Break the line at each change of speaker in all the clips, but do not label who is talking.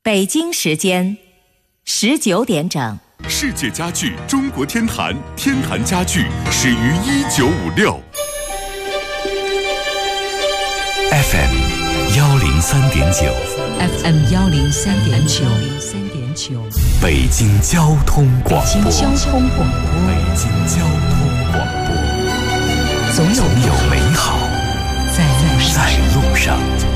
北京时间19点整。
世界家具中国天坛，天坛家具始于1956。
FM 103.9
FM 103.9
北京交通广播。
北京交通广播。
北京交通广播。
总有
美好在路上。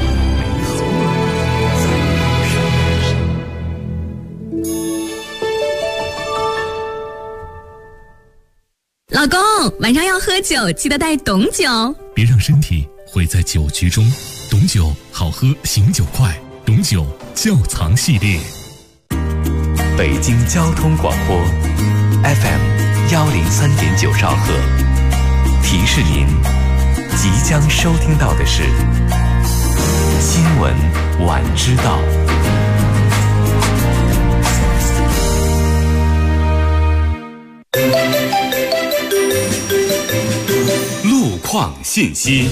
老公，晚上要喝酒，记得带董酒，
别让身体毁在酒局中。董酒好喝，醒酒快。董酒窖藏系列。
北京交通广播 FM 103.9兆赫。提示您，即将收听到的是新闻晚知道。
路况信息。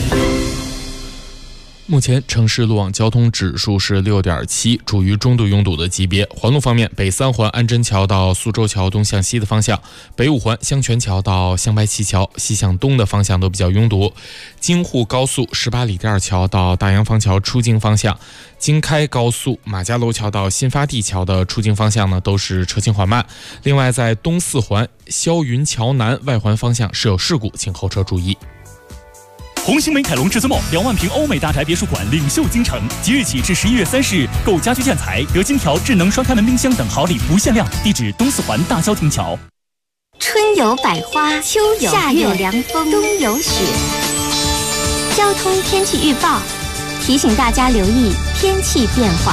目前城市路网交通指数是6.7，处于中度拥堵的级别。环路方面，北三环安贞桥到苏州桥东向西的方向，北五环香泉桥到香白旗桥西向东的方向都比较拥堵。京沪高速18里店桥到大洋坊桥出京方向，京开高速马家楼桥到新发地桥的出京方向呢，都是车行缓慢。另外，在东四环霄云桥南外环方向是有事故，请后车注意。
红星美凯龙至尊梦2万平欧美大宅别墅馆领袖京城，即日起至11月30日，购家居建材得金条、智能双开门冰箱等好礼不限量。地址东四环大郊亭桥。
春有百花，秋有夏有凉风，冬有雪。交通天气预报提醒大家留意天气变化。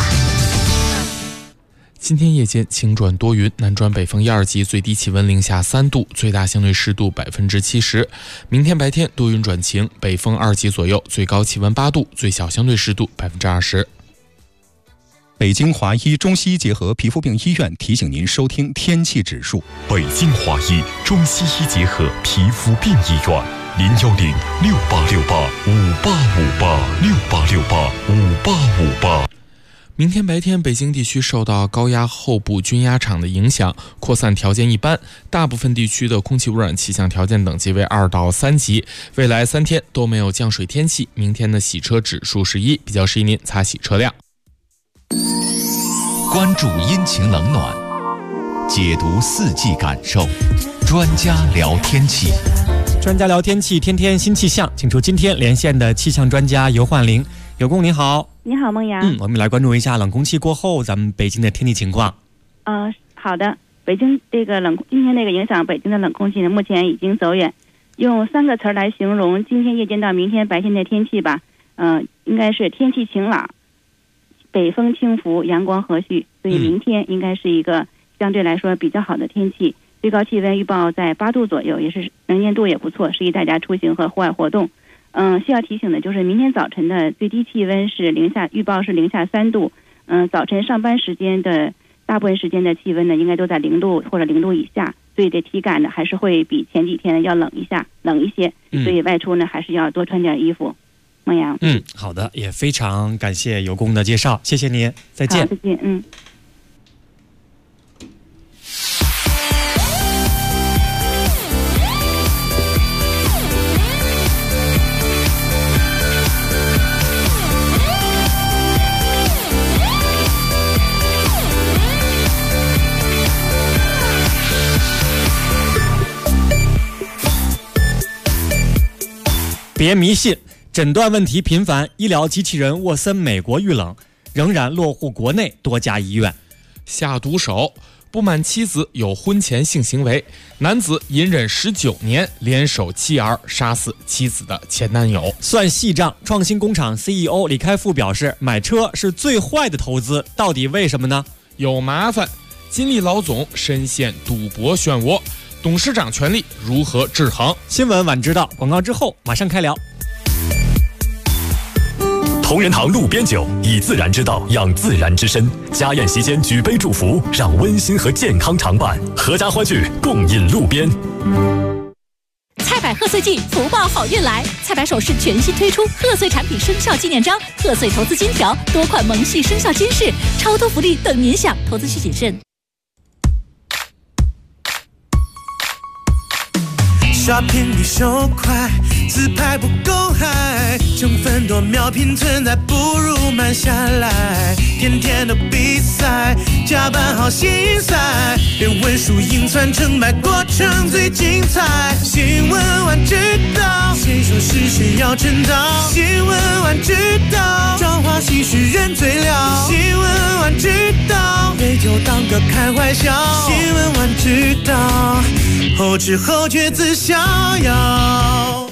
今天夜间晴转多云，南转北风1、2级，最低气温零下3度，最大相对湿度70%。明天白天多云转晴，北风2级左右，最高气温8度，最小相对湿度20%。
北京华医中西医结合皮肤病医院提醒您收听天气指数。
北京华医中西医结合皮肤病医院，0106868585858，688585858。
明天白天，北京地区受到高压后部均压场的影响，扩散条件一般，大部分地区的空气污染气象条件等级为2到3级。未来3天都没有降水天气，明天的洗车指数是1，比较适宜您擦洗车辆。
关注阴晴冷暖，解读四季感受，专家聊天气。
专家聊天气，天天新气象，请出今天连线的气象专家尤焕玲。有空您好。
你好，孟阳。
我们来关注一下冷空气过后咱们北京的天气情况。
好的。北京这个今天这个影响北京的冷空气呢，目前已经走远。用3个词来形容今天夜间到明天白天的天气吧，应该是天气晴朗，北风轻拂，阳光和煦，所以明天应该是一个相对来说比较好的天气。最高气温预报在8度左右，也是能见度也不错，适宜大家出行和户外活动。需要提醒的就是明天早晨的最低气温是预报是零下3度。早晨上班时间的大部分时间的气温呢，应该都在0度或者0度以下，所以这体感呢还是会比前几天要冷一些。所以外出呢还是要多穿点衣服。孟阳。
好的，也非常感谢尤工的介绍，谢谢您，再见。
好，再见。
别迷信，诊断问题频繁，医疗机器人沃森美国遇冷，仍然落户国内多家医院。
下毒手，不满妻子有婚前性行为，男子隐忍19年，联手妻儿杀死妻子的前男友。
算细账，创新工厂 CEO 李开复表示，买车是最坏的投资，到底为什么呢？
有麻烦，金利老总深陷赌博漩涡，董事长权力如何制衡？
新闻晚知道，广告之后马上开聊。
同仁堂路边酒，以自然之道养自然之身。家宴席间举杯祝福，让温馨和健康常伴。阖家欢聚，共饮路边。
蔡百合贺岁季福报好运来，菜百首饰全新推出贺岁产品生肖纪念章、贺岁投资金条，多款萌系生肖金饰，超多福利等您享，投资需谨慎。
刷屏比手快，自拍不够嗨，成分多秒拼存在，不如慢下来。天天的比赛，加班好心塞，连文书赢传成败，过程最精彩。新闻晚知道，谁说是谁要称道？新闻晚知道，朝花夕拾人最了。新闻晚知道，杯酒当歌开怀笑。新闻晚知道，后知后觉自逍遥。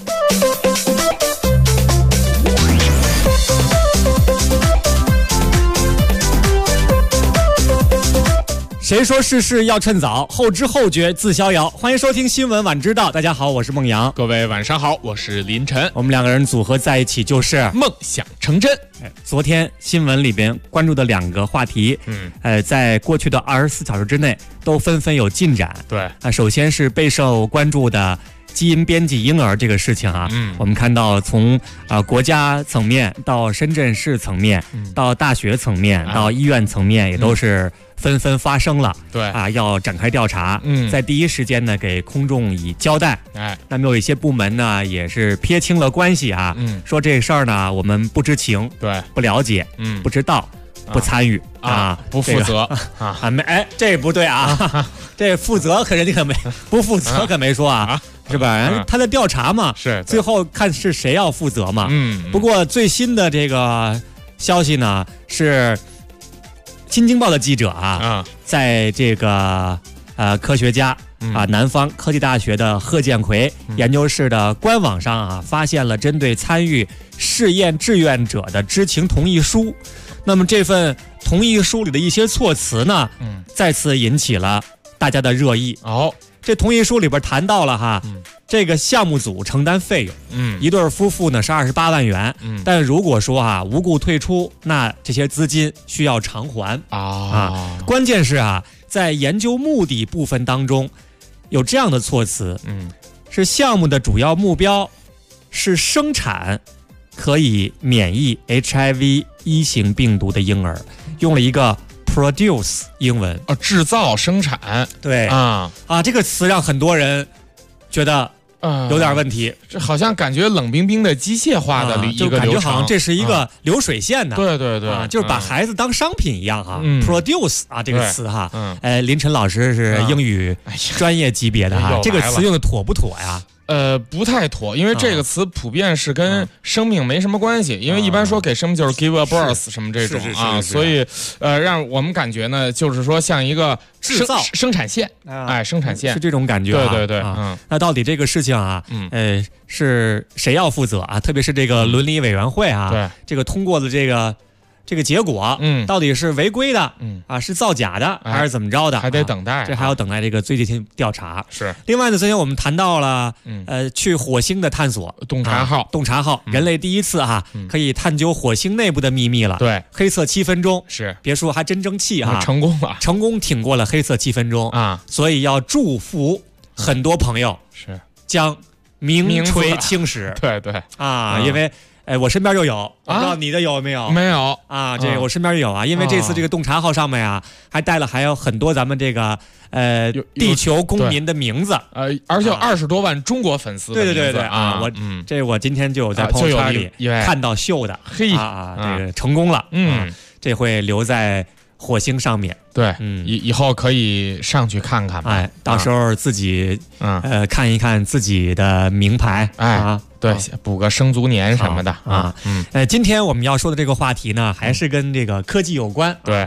谁说世事要趁早，后知后觉自逍遥。欢迎收听新闻晚知道，大家好，我是孟阳。
各位晚上好，我是林晨。
我们两个人组合在一起就是
梦想成真。
昨天新闻里边关注的两个话题，在过去的24小时之内都纷纷有进展。
对，
首先是备受关注的基因编辑婴儿这个事情啊，我们看到从国家层面到深圳市层面，到大学层面，到医院层面，也都是纷纷发生了。
对
啊，要展开调查，在第一时间呢给公众以交代。那么有一些部门呢也是撇清了关系啊，说这事儿呢我们不知情，
对，
不了解，不知道。不参与
不负责
这不对啊！这负责人家可没不负责可没说啊，是吧？他在调查嘛，
是
最后看是谁要负责嘛。不过最新的这个消息呢，是《新京报》的记者在这个科学家南方科技大学的贺建奎研究室的官网上发现了针对参与试验志愿者的知情同意书。那么这份同意书里的一些措辞呢，再次引起了大家的热议。这同意书里边谈到了这个项目组承担费用，一对夫妇呢是28万元，但如果说无故退出，那这些资金需要偿还关键是在研究目的部分当中有这样的措辞，是项目的主要目标是生产可以免疫 HIV 1型病毒的婴儿，用了一个 produce 英文
制造生产。
对这个词让很多人觉得有点问题，
这好像感觉冷冰冰的机械化的一个流程，
就感觉好像这是一个流水线的。
对对对，
就是把孩子当商品一样produce 这个词林晨老师是英语专业级别的这个词用的妥不妥呀？
不太妥，因为这个词普遍是跟生命没什么关系，因为一般说给生命就是 give a birth 什么这种所以让我们感觉呢，就是说像一个
制造
生产线，生产线
是这种感觉。
对对对，
那到底这个事情是谁要负责特别是这个伦理委员会
对
这个通过的这个结果，到底是违规的，是造假的，还是怎么着的？
还得等待，
这还要等待这个最近调查。
是。
另外呢，昨天我们谈到了，去火星的探索，
洞察号，
人类第一次可以探究火星内部的秘密了。
对，
黑色7分钟，
是，
别说还真争气
成功了，
成功挺过了黑色7分钟所以要祝福很多朋友
是
将名垂青史。
对对
因为。我身边就有，我不知道你的有没有？
没有
这个我身边就有因为这次这个洞察号上面还有很多咱们这个地球公民的名字，
而且有20多万中国粉丝的名字。
对我今天就有在朋友圈里看到秀的，这个成功了，这会留在火星上面。
对，以后可以上去看看吧。
到时候自己看一看自己的名牌
对，补个生卒年什么的
今天我们要说的这个话题呢，还是跟这个科技有关。
对，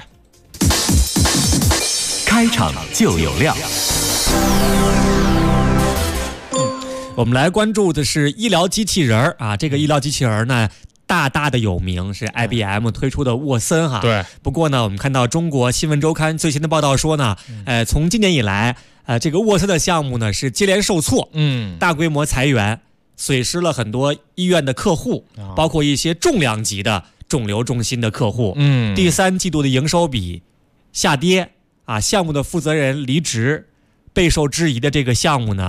开场就有料。
我们来关注的是医疗机器人这个医疗机器人呢，大的有名，是 IBM 推出的沃森
对。
不过呢，我们看到中国新闻周刊最新的报道说呢，从今年以来，这个沃森的项目呢是接连受挫，大规模裁员，损失了很多医院的客户，包括一些重量级的肿瘤中心的客户。第3季度的营收比下跌项目的负责人离职，备受质疑的这个项目呢，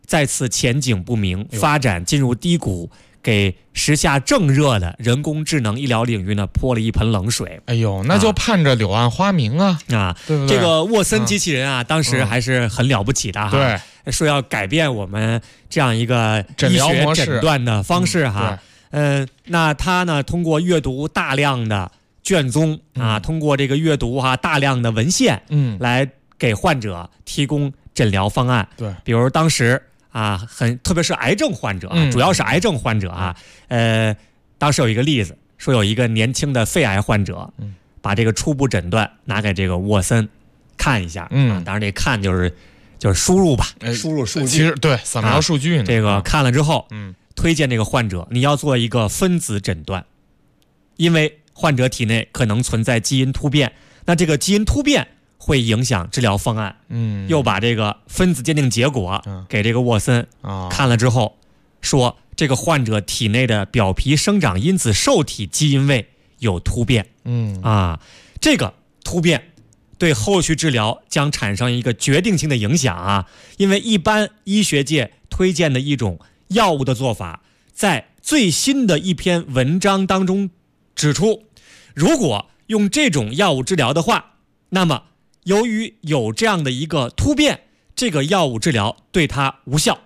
再次前景不明，发展进入低谷，给时下正热的人工智能医疗领域呢泼了一盆冷水。
哎呦，那就盼着柳暗花明啊！对不对？
这个沃森机器人啊，当时还是很了不起的哈。
对，
说要改变我们这样一个医学诊断的方式哈。那它呢，通过阅读大量的卷宗啊，通过这个阅读大量的文献，来给患者提供诊疗方案。
对，
比如当时特别是癌症患者主要是癌症患者当时有一个例子，说有一个年轻的肺癌患者，把这个初步诊断拿给这个沃森看一下，当然这看就是输入吧，输入数据，
其实对扫描数据呢，
这个看了之后，推荐这个患者你要做一个分子诊断，因为患者体内可能存在基因突变，那这个基因突变会影响治疗方案。又把这个分子鉴定结果给这个沃森看了之后，说这个患者体内的表皮生长因子受体基因位有突变。这个突变对后续治疗将产生一个决定性的影响因为一般医学界推荐的一种药物的做法，在最新的一篇文章当中指出，如果用这种药物治疗的话，那么由于有这样的一个突变，这个药物治疗对它无效。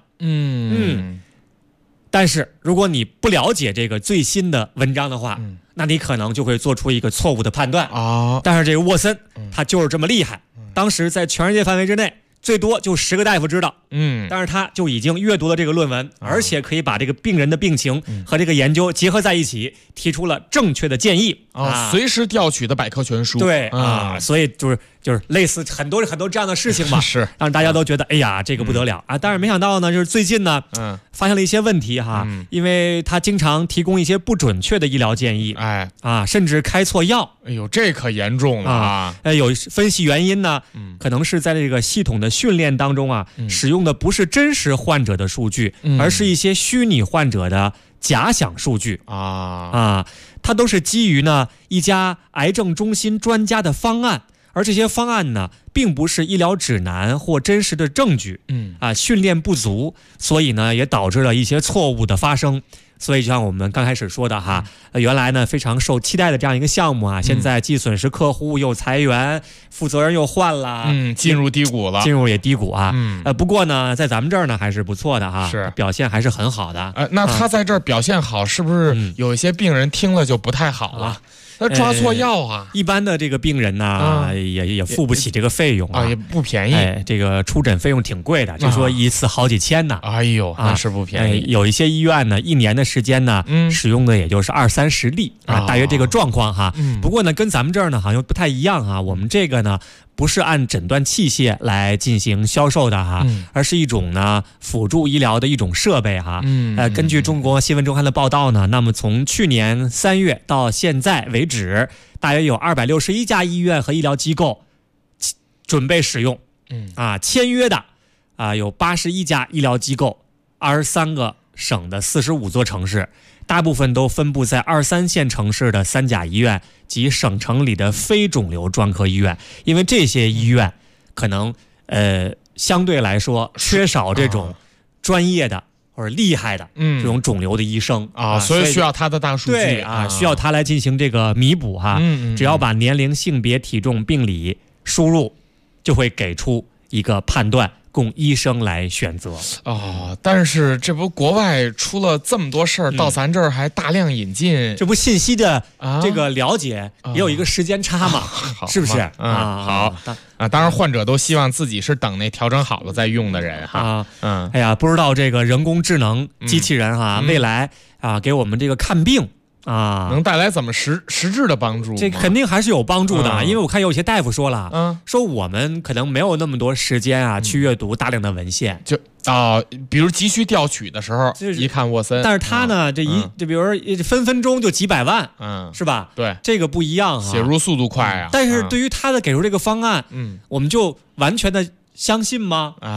但是如果你不了解这个最新的文章的话，那你可能就会做出一个错误的判断但是这个沃森他就是这么厉害，当时在全世界范围之内最多就10个大夫知道，但是他就已经阅读了这个论文，而且可以把这个病人的病情和这个研究结合在一起，提出了正确的建议
随时调取的百科全书。
对所以就是类似很多这样的事情嘛，
是
让大家都觉得哎呀这个不得了但是没想到呢，就是最近呢发现了一些问题因为他经常提供一些不准确的医疗建议，甚至开错药。
哎呦，这可严重了
有分析原因呢，可能是在这个系统的训练当中使用的不是真实患者的数据，而是一些虚拟患者的假想数据它都是基于呢一家癌症中心专家的方案，而这些方案呢并不是医疗指南或真实的证据训练不足，所以呢也导致了一些错误的发生。所以就像我们刚开始说的原来呢非常受期待的这样一个项目现在既损失客户又裁员，负责人又换了，
进入低谷了，
进入也低谷不过呢在咱们这儿呢还是不错的
是
表现还是很好的
那他在这儿表现好，是不是有一些病人听了就不太好了？他抓错药
一般的这个病人呢也付不起这个费用
也不便宜
这个出诊费用挺贵的，就说一次好几千呢
哎呦那是不便宜
有一些医院呢1年的时间呢使用的也就是20-30例大约这个状况不过呢跟咱们这儿呢好像不太一样我们这个呢不是按诊断器械来进行销售的而是一种呢辅助医疗的一种设备根据中国新闻周刊的报道呢，那么从去年3月到现在为止，大约有261家医院和医疗机构准备使用签约的有81家医疗机构，23个省的45座城市，大部分都分布在2、3线城市的3甲医院及省城里的非肿瘤专科医院，因为这些医院可能相对来说缺少这种专业的或者厉害的这种肿瘤的医生
所以需要他的大数据
需要他来进行这个弥补只要把年龄、性别、体重、病理输入，就会给出一个判断，供医生来选择
但是这不国外出了这么多事儿到咱这儿还大量引进，
这不信息的这个了解也有一个时间差嘛是不是
好当然患者都希望自己是等那调整好了再用的人
哎呀不知道这个人工智能机器人未来给我们这个看病
能带来怎么实质的帮助？
这肯定还是有帮助的因为我看有些大夫说了说我们可能没有那么多时间去阅读大量的文献，
就比如急需调取的时候一看沃森，
但是他呢就比如分分钟就几百万是吧？
对，
这个不一样
写入速度快
但是对于他的给出这个方案我们就完全的相信吗？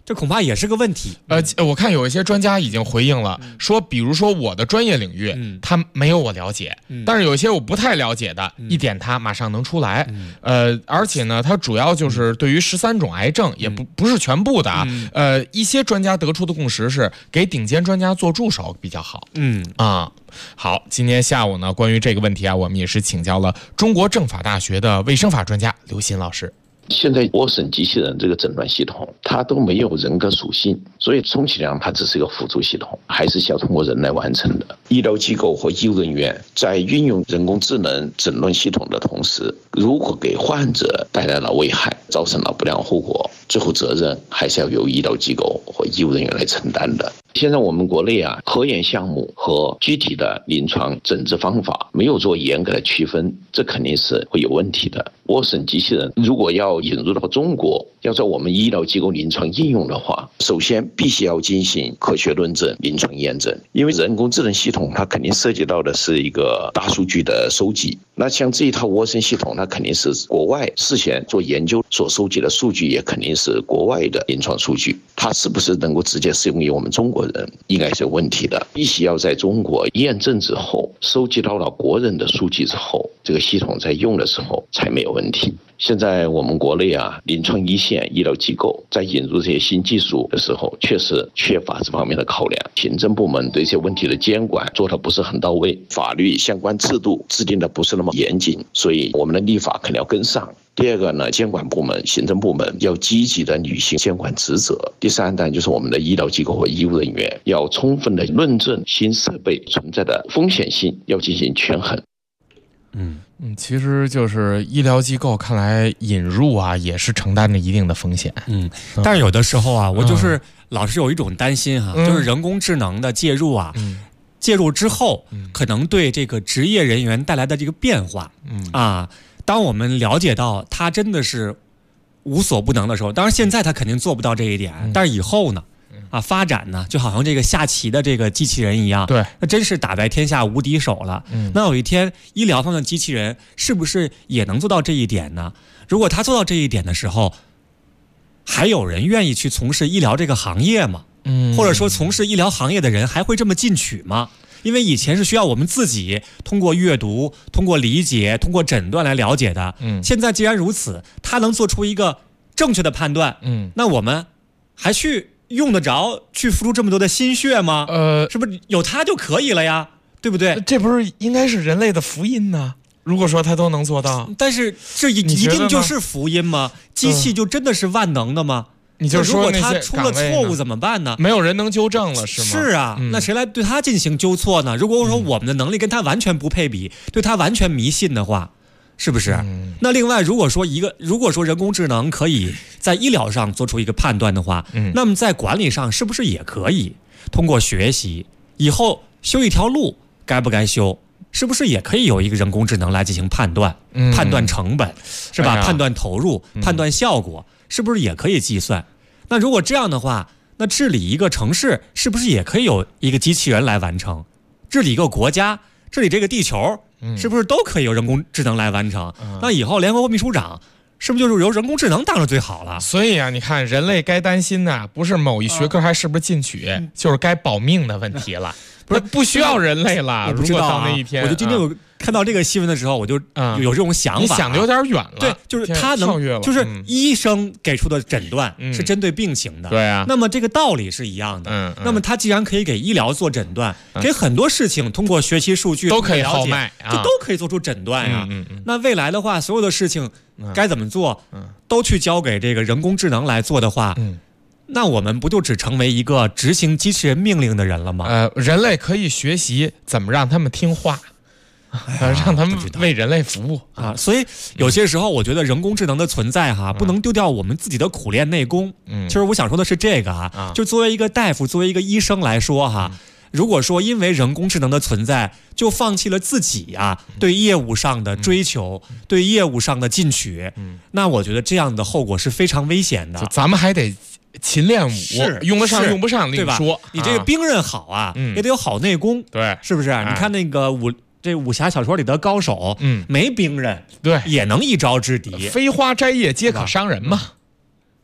这恐怕也是个问题。
我看有一些专家已经回应了，说比如说我的专业领域，他没有我了解，但是有一些我不太了解的，一点它马上能出来。而且呢，它主要就是对于13种癌症，也不是全部的啊。一些专家得出的共识是给顶尖专家做助手比较好。好，今天下午呢，关于这个问题啊，我们也是请教了中国政法大学的卫生法专家刘鑫老师。
现在我审机器人这个诊断系统，它都没有人格属性，所以充其量它只是一个辅助系统，还是需要通过人来完成的。医疗机构和医务人员在运用人工智能诊断系统的同时，如果给患者带来了危害，造成了不良后果，最后责任还是要由医疗机构和医务人员来承担的。现在我们国内啊，科研项目和具体的临床诊治方法没有做严格的区分，这肯定是会有问题的。我审机器人如果要引入到中国，要在我们医疗机构临床应用的话，首先必须要进行科学论证、临床验证，因为人工智能系统它肯定涉及到的是一个大数据的收集。那像这一套沃森系统，它肯定是国外事先做研究所收集的数据，也肯定是国外的临床数据，它是不是能够直接适用于我们中国人，应该是有问题的。必须要在中国验证之后，收集到了国人的数据之后，这个系统在用的时候才没有问题。现在我们国内啊，临床一线医疗机构在引入这些新技术的时候，确实缺乏这方面的考量，行政部门对这些问题的监管做得不是很到位，法律相关制度制定的不是那么严谨，所以我们的立法肯定要跟上。第二个呢，监管部门、行政部门要积极的履行监管职责。第三呢，就是我们的医疗机构和医务人员要充分的论证新设备存在的风险性，要进行权衡。
其实就是医疗机构看来引入啊，也是承担着一定的风险。
但是有的时候啊，我就是老是有一种担心哈，就是人工智能的介入啊，介入之后可能对这个职业人员带来的这个变化当我们了解到它真的是无所不能的时候，当然现在它肯定做不到这一点，但是以后呢？发展呢，就好像这个下棋的这个机器人一样，
对，
那真是打败天下无敌手了。那有一天，医疗方面的机器人是不是也能做到这一点呢？如果他做到这一点的时候，还有人愿意去从事医疗这个行业吗？或者说从事医疗行业的人还会这么进取吗？因为以前是需要我们自己通过阅读、通过理解、通过诊断来了解的。现在既然如此，他能做出一个正确的判断，那我们还去用得着去付出这么多的心血吗？是不是有它就可以了呀？对不对？
这不是应该是人类的福音呢？如果说它都能做到，
但是这一定就是福音吗？机器就真的是万能的吗？
你就说
如果它出了错误怎么办呢？
没有人能纠正了，是吗？
是啊，那谁来对它进行纠错呢？如果说我们的能力跟它完全不配比，对它完全迷信的话，是不是？那另外，如果说人工智能可以在医疗上做出一个判断的话，那么在管理上是不是也可以通过学习，以后修一条路该不该修，是不是也可以有一个人工智能来进行判断，判断成本，是吧？判断投入，判断效果，是不是也可以计算？那如果这样的话，那治理一个城市是不是也可以有一个机器人来完成？治理一个国家，治理这个地球，是不是都可以由人工智能来完成？那以后联合国秘书长是不是就是由人工智能当着最好了？
所以啊，你看人类该担心的不是某一学科还是不是进取，就是该保命的问题了。不需要人类了。如果到那一天，
我就今天有看到这个新闻的时候，我就有这种想法。
你想的有点远了。
对，就是他能，就是医生给出的诊断是针对病情的。
对啊。
那么这个道理是一样的。那么他既然可以给医疗做诊断，给很多事情通过学习数据
都可以号脉，
就都可以做出诊断呀。那未来的话，所有的事情该怎么做，都去交给这个人工智能来做的话，那我们不就只成为一个执行机器人命令的人了吗？
人类可以学习怎么让他们听话，让他们为人类服务
啊。所以有些时候，我觉得人工智能的存在不能丢掉我们自己的苦练内功。其实我想说的是这个就作为一个大夫，作为一个医生来说如果说因为人工智能的存在就放弃了自己对业务上的追求，对业务上的进取，那我觉得这样的后果是非常危险的。
咱们还得勤练武，用得上用不上另说。
你这个兵刃好也得有好内功，
对，
是不是？你看那个武侠小说里的高手，没兵刃，
对，
也能一招制敌。
飞花摘叶皆可伤人嘛。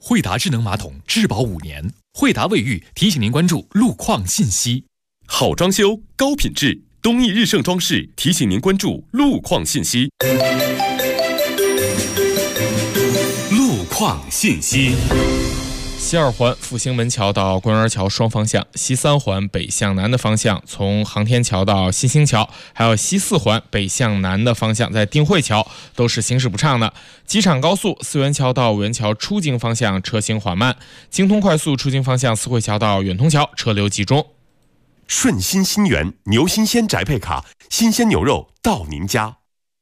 惠达智能马桶质保5年。惠达卫浴提醒您关注路况信息。
好装修，高品质，东义日盛装饰提醒您关注路况信息。路况信息。
西2环复兴门桥到官园桥双方向，西3环北向南的方向从航天桥到新兴桥，还有西4环北向南的方向在定慧桥都是行驶不畅的。机场高速四元桥到五元桥出京方向车行缓慢，京通快速出京方向四惠桥到远通桥车流集中。
顺心新源牛新鲜宅配卡，新鲜牛肉到您家。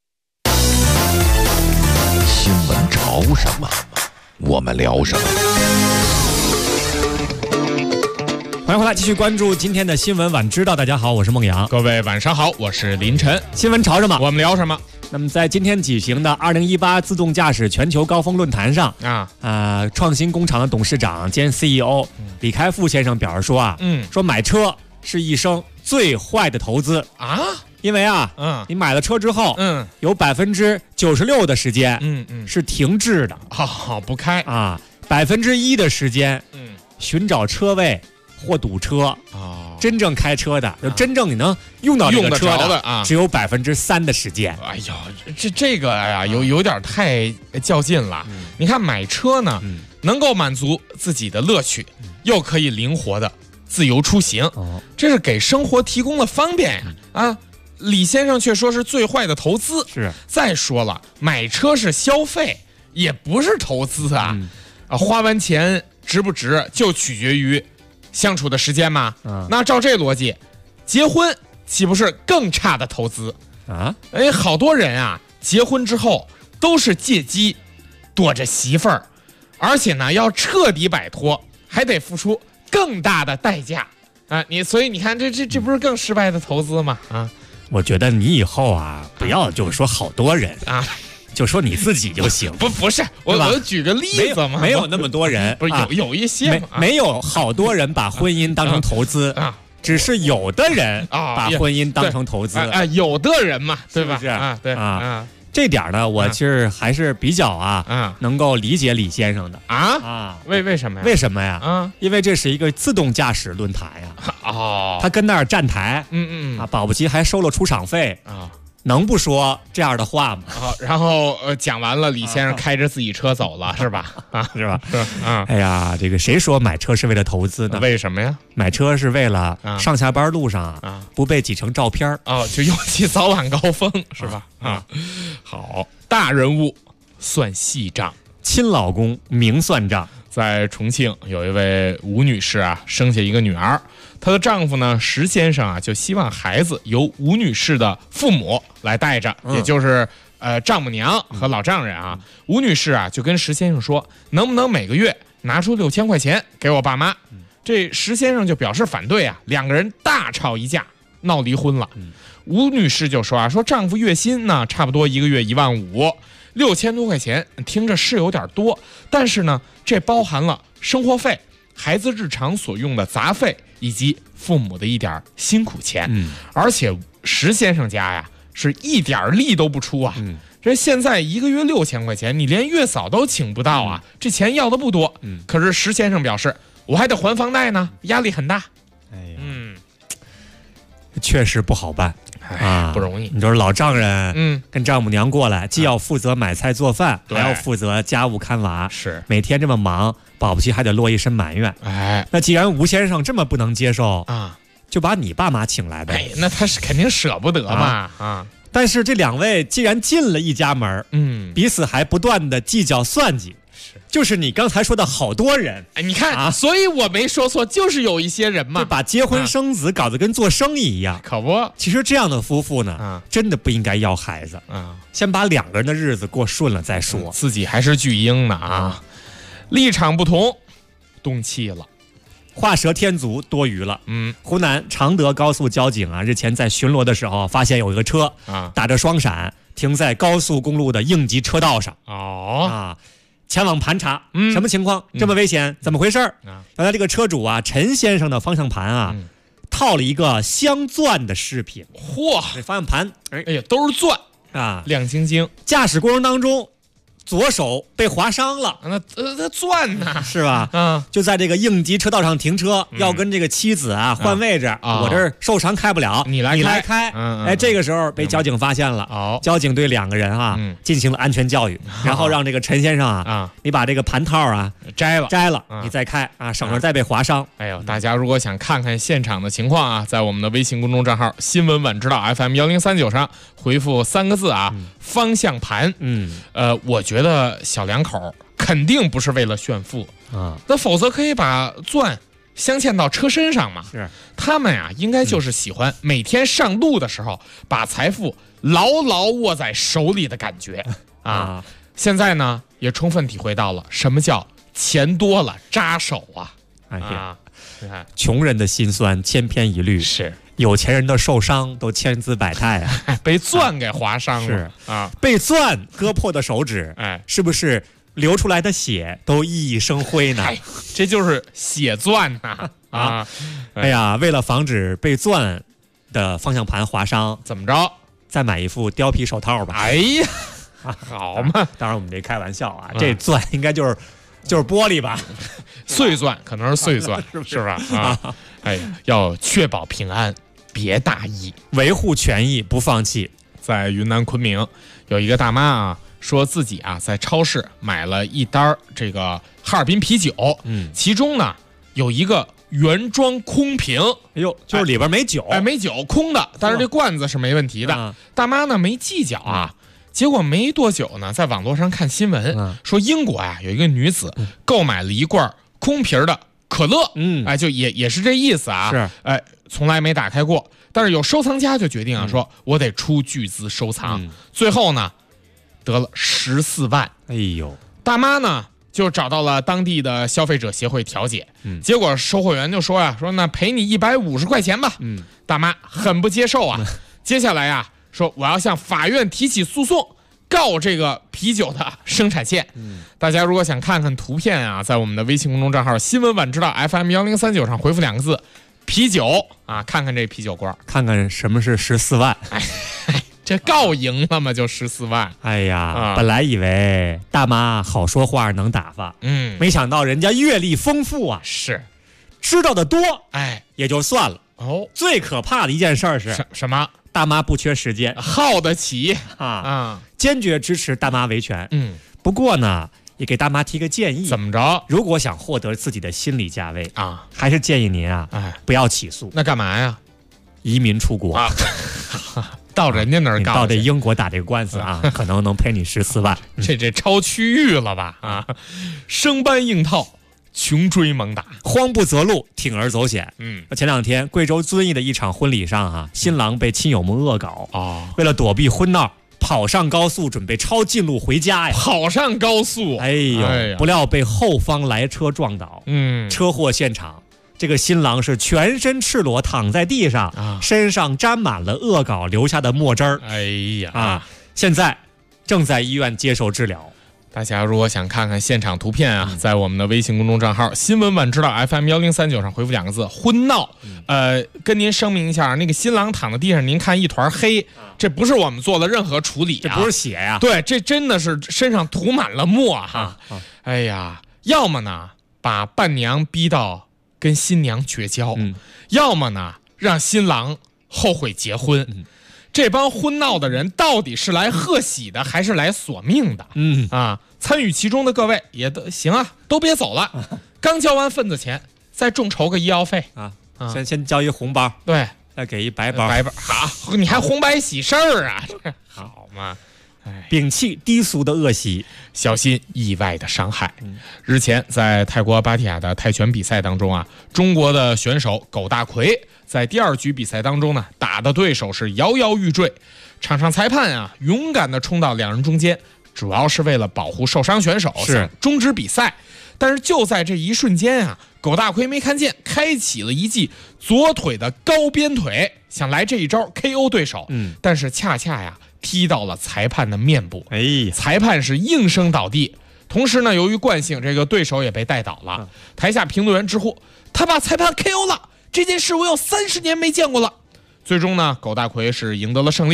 新闻潮什么，我们聊什么。
欢迎回来，继续关注今天的新闻晚知道。大家好，我是孟阳。
各位晚上好，我是林晨。
新闻潮什么，
我们聊什么。
那么在今天举行的2018自动驾驶全球高峰论坛上创新工厂的董事长兼 CEO 李开复先生表示说说买车是一生最坏的投资啊，因为你买了车之后有96%的时间是停滞的，
不开
啊，1%的时间寻找车位或堵车真正开车的，就真正你能用到这个车的只有3%的时间。
哎呦，这个呀，有点太较劲了。你看买车呢，能够满足自己的乐趣，又可以灵活的自由出行，这是给生活提供了方便呀啊！李先生却说是最坏的投资。
是，
再说了，买车是消费，也不是投资啊。花完钱值不值，就取决于相处的时间嘛。那照这逻辑，结婚岂不是更差的投资啊？好多人啊，结婚之后都是借机躲着媳妇儿，而且呢，要彻底摆脱，还得付出更大的代价啊！所以你看，这不是更失败的投资吗？啊，
我觉得你以后不要就说好多人啊。就说你自己就行，
不是我举个例子嘛，
没有那么多人，
不是有一些
没有好多人把婚姻当成投资只是有的人把婚姻当成投资
有的人嘛，对吧？
是对这点呢，我其实还是比较能够理解李先生的
为什么呀？
为什么呀？因为这是一个自动驾驶论坛呀，他跟那儿站台，保不齐还收了出场费能不说这样的话吗？
然后讲完了，李先生开着自己车走了，是吧？
是吧？哎呀，这个谁说买车是为了投资呢？
为什么呀？
买车是为了上下班路上不被挤成照片
就尤其早晚高峰，是吧？好，大人物算细账，
亲老公明算账。
在重庆有一位吴女士生下一个女儿，她的丈夫呢石先生就希望孩子由吴女士的父母来带着，也就是丈母娘和老丈人吴女士就跟石先生说，能不能每个月拿出6000块钱给我爸妈？这石先生就表示反对两个人大吵一架，闹离婚了。吴女士就说说丈夫月薪呢差不多一个月15000，6000多块钱听着是有点多，但是呢这包含了生活费、孩子日常所用的杂费以及父母的一点辛苦钱。而且石先生家是一点力都不出这现在一个月6000块钱，你连月嫂都请不到这钱要的不多。可是石先生表示，我还得还房贷呢，压力很大。
确实不好办
不容易。
你说老丈人跟丈母娘过来，既要负责买菜做饭，还要负责家务看娃，
是
每天这么忙，保不齐还得落一身埋怨。那既然吴先生这么不能接受就把你爸妈请来呗。
那他是肯定舍不得嘛
但是这两位既然进了一家门彼此还不断的计较算计。就是你刚才说的好多人，
你看所以我没说错，就是有一些人嘛，
就把结婚生子搞得跟做生意一样。
可不，
其实这样的夫妇呢真的不应该要孩子先把两个人的日子过顺了再说。
自己还是巨婴呢立场不同，动气了，
画蛇添足，多余了。湖南常德高速交警日前在巡逻的时候发现有一个车打着双闪停在高速公路的应急车道上前往盘查，什么情况？这么危险，怎么回事？原来这个车主陈先生的方向盘套了一个镶钻的饰品。
嚯，
这方向盘
都是钻亮晶晶。
驾驶过程当中左手被划伤了，
那钻呢？
是吧？就在这个应急车道上停车，要跟这个妻子换位置。我这儿受伤开不了，
你来
开。哎，这个时候被交警发现了。交警对2个人进行了安全教育，然后让这个陈先生你把这个盘套摘了，你再开省得再被划伤。
哎呦，大家如果想看看现场的情况在我们的微信公众账号新闻晚知道 FM1039上回复3个字方向盘。我觉得小两口肯定不是为了炫富那否则可以把钻镶嵌到车身上嘛。
是，
他们应该就是喜欢每天上路的时候把财富牢牢握在手里的感觉现在呢，也充分体会到了什么叫钱多了扎手
你看，穷人的辛酸千篇一律，
是
有钱人的受伤都千姿百态
被钻给划伤了
被钻割破的手指，是不是流出来的血都熠熠生辉呢？
这就是血钻
哎呀，为了防止被钻的方向盘划伤，
怎么着？
再买一副貂皮手套吧。
哎呀，好嘛！
当然我们这开玩笑这钻应该就是玻璃吧，
碎钻可能是碎钻，是吧？哎呀，要确保平安，别大意，
维护权益不放弃。
在云南昆明，有一个大妈说自己在超市买了一单这个哈尔滨啤酒，其中呢有一个原装空瓶，
哎呦，就是里边没酒，
没酒，空的，但是这罐子是没问题的。大妈呢没计较结果没多久呢，在网络上看新闻，说英国有一个女子购买了一罐空瓶的可乐，就也是这意思
是，
从来没打开过，但是有收藏家就决定说我得出巨资收藏，最后呢得了14万。
哎呦，
大妈呢就找到了当地的消费者协会调解，结果售货员就说说那赔你150块钱吧。大妈很不接受接下来说我要向法院提起诉讼，告这个啤酒的生产线。大家如果想看看图片在我们的微信公众账号新闻晚知道 FM1039上回复2个字啤酒看看这啤酒罐，
看看什么是14万。
这告赢了嘛，就14万。
哎呀，本来以为大妈好说话能打发，没想到人家阅历丰富
是
知道的多，也就算了。最可怕的一件事是
什么？
大妈不缺时间，
耗得起
坚决支持大妈维权。不过呢，也给大妈提个建议，
怎么着？
如果想获得自己的心理价位还是建议您不要起诉。
那干嘛呀？
移民出国
到人家那儿告，
到这英国打这个官司可能能赔你14万。
这超区域了吧？生搬硬套，穷追猛打，
慌不择路，铤而走险。前2天贵州遵义的一场婚礼上新郎被亲友们恶搞为了躲避婚闹，跑上高速准备抄近路回家呀。
跑上高速，
哎呦，不料被后方来车撞倒。车祸现场，这个新郎是全身赤裸躺在地上，身上沾满了恶搞留下的墨汁儿。
哎呀，
现在正在医院接受治疗。
大家如果想看看现场图片在我们的微信公众账号新闻晚知道 FM1039上回复2个字婚闹。跟您声明一下，那个新郎躺在地上，您看一团黑，这不是我们做了任何处理，
这不是血呀。
对，这真的是身上涂满了墨哎呀，要么呢把伴娘逼到跟新娘绝交，要么呢让新郎后悔结婚。这帮婚闹的人到底是来贺喜的还是来索命的？参与其中的各位也都行都别走了，刚交完份子钱，再众筹个医药费
先交一红包，
对，
再给一白包，
好，你还红白喜事儿好嘛？
摒弃低俗的恶习，
小心意外的伤害。日前在泰国芭提雅的泰拳比赛当中中国的选手苟大魁在第2局比赛当中呢，打的对手是摇摇欲坠，场上裁判勇敢地冲到2人中间，主要是为了保护受伤选手，
是
终止比赛。但是就在这一瞬间苟大魁没看见，开启了一记左腿的高鞭腿，想来这一招 KO 对手，但是恰恰踢到了裁判的面部，裁判是应声倒地。同时呢，由于惯性，这个对手也被带倒了。台下评论员直呼他把裁判 KO 了，这件事我有30年没见过了。最终呢，苟大魁是赢得了胜利，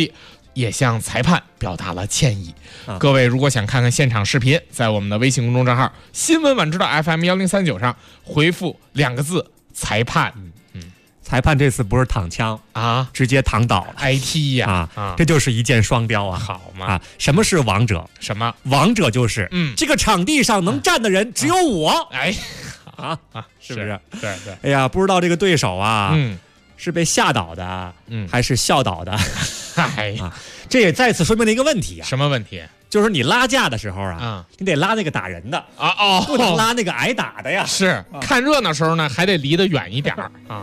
也向裁判表达了歉意。各位如果想看看现场视频，在我们的微信公众账号新闻晚知道 FM1039上回复2个字裁判。
裁判这次不是躺枪啊，直接躺倒了
IT 呀
这就是一箭双雕啊。
好嘛
什么是王者？
什么
王者就是这个场地上能站的人只有我。是不是？
对。
哎呀，不知道这个对手啊，是被吓倒的，还是笑倒的？这也再次说明了一个问题啊。
什么问题？
就是你拉架的时候啊，你得拉那个打人的不能拉那个挨打的呀。
是看热闹时候呢，还得离得远一点啊。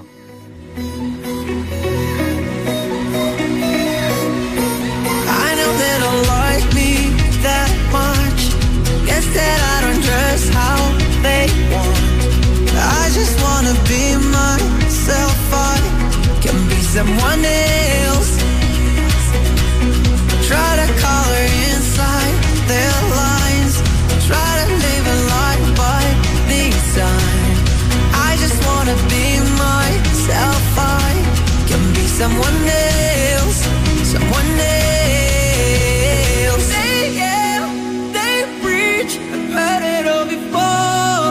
They don't like me that much. Guess that I don't dress how they want. I just wanna be myself. I can be someone else. Try to color inside their lines. Try to live a life by design. I just wanna be myself. I can be someone else. Someone else. Heard it all before.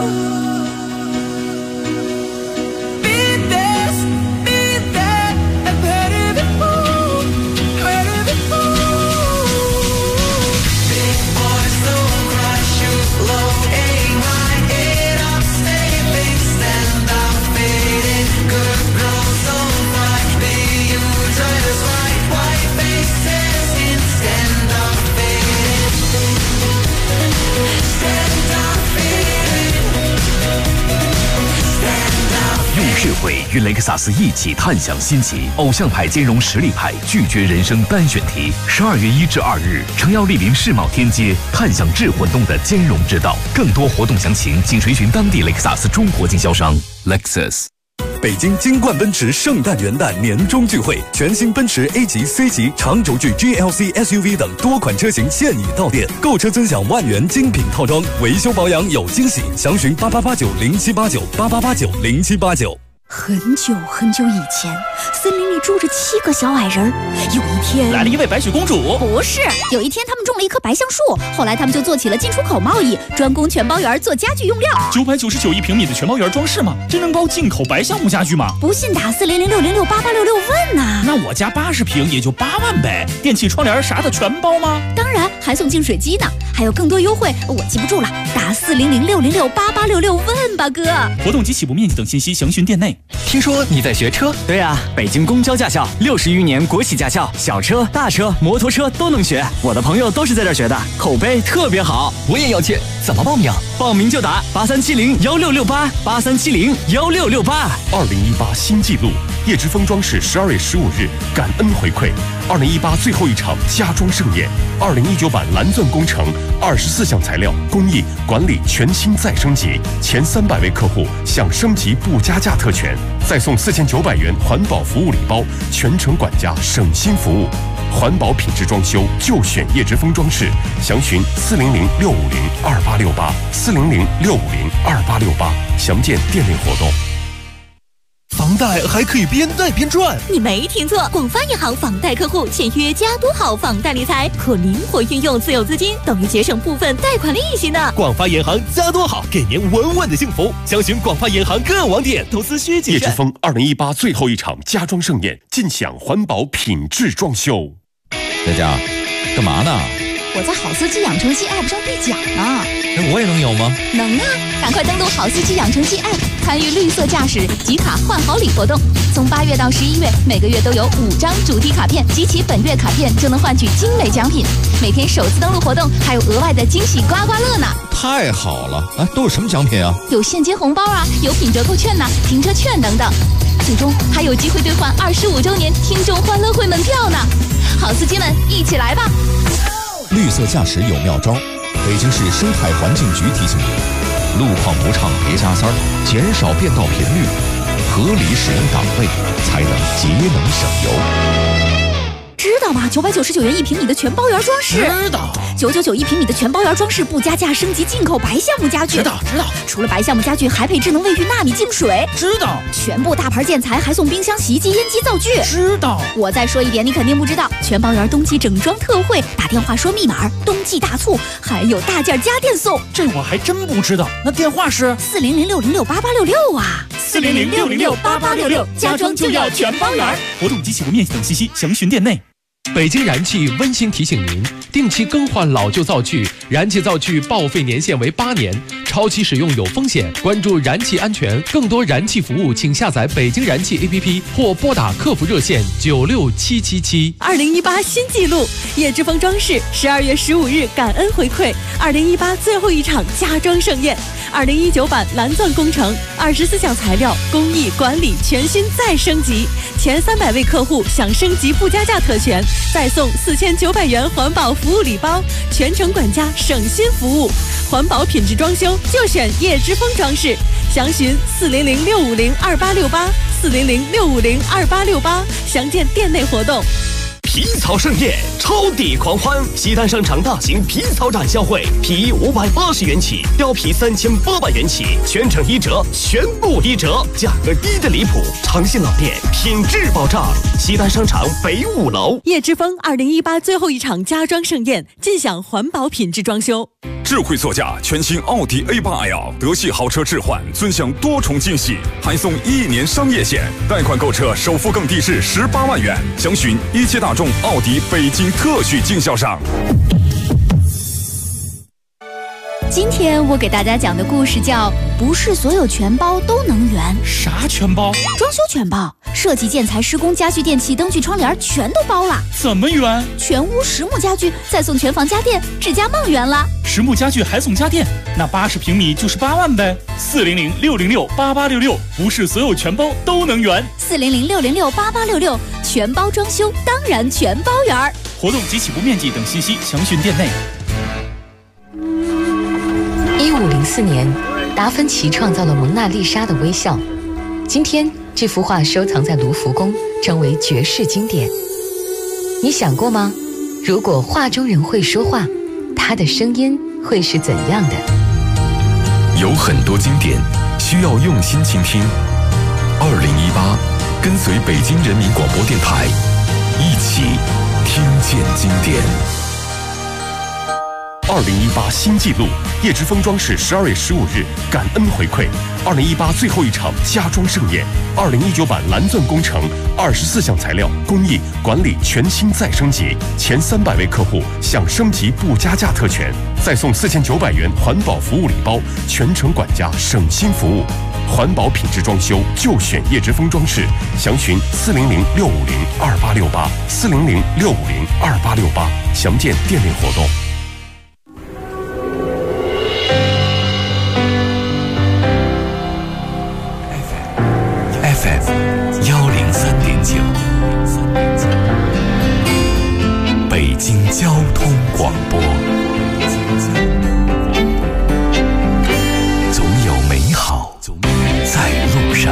Be this, be that. I've heard it before. Heard it before. Big boys don't cry, shoot low. Aim my head up, stay big, stand up, faded. Good girls don't cry, be you just right. White faces in stand up, faded.
用智慧与雷克萨斯一起探享新奇，偶像派兼容实力派，拒绝人生单选题。12月1至2日，诚邀莅临世贸天阶，探享智混动的兼容之道。更多活动详情，请垂询当地雷克萨斯中国经销商 Lexus。
北京金冠奔驰圣诞元旦年终聚会，全新奔驰 A 级、C 级、长轴距 GLC SUV 等多款车型现已到店，购车尊享万元精品套装，维修保养有惊喜，详询8889078988890789。
很久很久以前，森林里住着7个小矮人。有一天，
来了一位白雪公主。
不是，有一天他们种了一棵白橡树，后来他们就做起了进出口贸易，专供全包园做家具用料。
999一平米的全包园装饰吗？真能包进口白橡木家具吗？
不信打40060688866问呐。
那我家80平也就8万呗，电器窗帘啥的全包吗？
当然，还送净水机呢，还有更多优惠，我记不住了，打40060688866问吧，哥。
活动及起步面积等信息详询店内。
听说你在学车？对啊，北京公交驾校60余年国企驾校，小车、大车、摩托车都能学。我的朋友都是在这儿学的，口碑特别好。我也要去，怎么报名？报名就打83701668，83701668。
2018新纪录，叶之峰装饰12月15日感恩回馈，2018最后一场家装盛宴，2019版蓝钻工程24项材料工艺管理全新再升级，前300位客户享升级不加价特权，再送4900元环保服务礼包，全程管家省心服务。环保品质装修就选叶之峰装饰，详询400-650-2868，400-650-2868，详见店内活动。
房贷还可以边贷边赚，
你没听错，广发银行房贷客户签约加多好房贷理财，可灵活运用自有资金，等于节省部分贷款利息呢。
广发银行加多好，给您稳稳的幸福。详询广发银行各网点，投资需谨慎。
叶之峰2018最后一场家装盛宴，尽享环保品质装修。
佳佳，干嘛呢？
我在好司机养成系 App 上兑奖呢。
我也能有吗？
能啊！赶快登录好司机养成系 App， 参与绿色驾驶集卡换好礼活动。从8月到11月，每个月都有5张主题卡片，集齐本月卡片就能换取精美奖品。每天首次登录活动还有额外的惊喜刮刮乐呢！
太好了！哎，都有什么奖品啊？
有现金红包啊，有品折扣券呐，停车券等等。最终还有机会兑换25周年听众欢乐会门票呢！好司机们，一起来吧！
绿色驾驶有妙招，北京市生态环境局提醒您：路况不畅别加塞儿，减少变道频率，合理使用档位，才能节能省油。
知道吗？999元1平米的全包圆装饰。
知道。
9991平米的全包圆装饰不加价升级进口白橡木家具。
知道。
除了白橡木家具，还配智能卫浴纳米净水。
知道。
全部大牌建材还送冰箱、洗衣机、烟机、灶具。
知道。
我再说一点，你肯定不知道，全包圆冬季整装特惠，打电话说密码，冬季大促，还有大件家电送。
这我还真不知道。那电话是
400-606-8866啊
，400-606-8866，家装就要全包圆。活动及起步面积等信息详询店内。
北京燃气温馨提醒您，定期更换老旧灶具，燃气灶具报废年限为8年，超期使用有风险。关注燃气安全，更多燃气服务，请下载北京燃气 APP 或拨打客服热线96777。
2018新纪录，叶之峰装饰12月15日感恩回馈2018最后一场家装盛宴，2019版蓝钻工程，24项材料，工艺管理全新再升级，前300位客户享升级不加价特权，再送4900元环保服务礼包，全程管家省心服务，环保品质装修就选叶之峰装饰，详询400-650-2868，400-650-2868，详见店内活动。
皮草盛宴，超抵狂欢！西单商场大型皮草展销会，皮衣580元起，貂皮3800元起，全程1折，全部1折，价格低的离谱，诚信老店，品质保障。西单商场北5楼。
叶之峰2018最后一场家装盛宴，尽享环保品质装修。
智慧座驾全新奥迪 A8L 德系豪车置换，尊享多重惊喜，还送1年商业险，贷款购车首付更低至18万元，详询一汽大众奥迪北京特许经销商。
今天我给大家讲的故事叫不是所有全包都能圆。
啥全包？
装修全包，设计、建材、施工、家具、电器、灯具、窗帘全都包了。
怎么圆？
全屋实木家具，再送全房家电，智家梦圆了。
实木家具还送家电，那80平米就是8万呗。400-606-8866，不是所有全包都能圆。
400-606-8866，全包装修当然全包圆。
活动及起步面积等信息详询店内。
1504年，达芬奇创造了蒙娜丽莎的微笑。今天，这幅画收藏在卢浮宫，成为绝世经典。你想过吗？如果画中人会说话，他的声音会是怎样的？
有很多经典需要用心倾听。2018，跟随北京人民广播电台，一起听见经典。
2018新纪录，叶之峰装饰12月15日感恩回馈2018最后一场家装盛宴，2019版蓝钻工程24项材料，工艺管理全新再升级，前300位客户享升级不加价特权，再送4900元环保服务礼包，全程管家省心服务，环保品质装修就选叶之峰装饰，详询400-650-2868 400-650-2868，详见店内活动。
103.9，北京交通广播。总有美好在路上。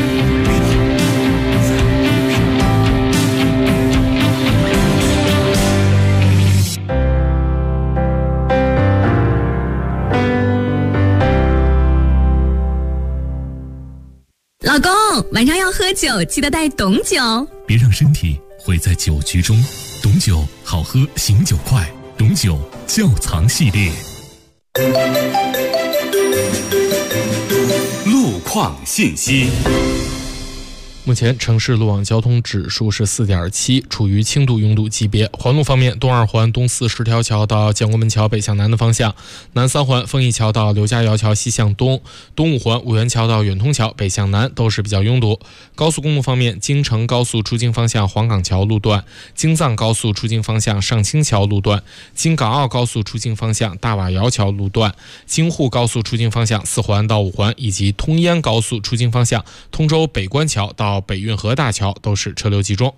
老公，晚上要喝酒，记得带董酒，
别让身体毁在酒局中。董酒好喝，醒酒快。董酒窖藏系列。
路况信息。
目前城市路网交通指数是4.7，处于轻度拥堵级别。环路方面，东2环东4十条桥到建国门桥北向南的方向，南3环丰益桥到刘家窑桥西向东，东5环五元桥到远通桥北向南都是比较拥堵。高速公路方面，京承高速出京方向黄岗桥路段，京藏高速出京方向上清桥路段，京港澳高速出京方向大瓦窑桥路段，京沪高速出京方向4环到5环，以及通燕高速出京方向通州北关桥到北运河大桥都是车流集中。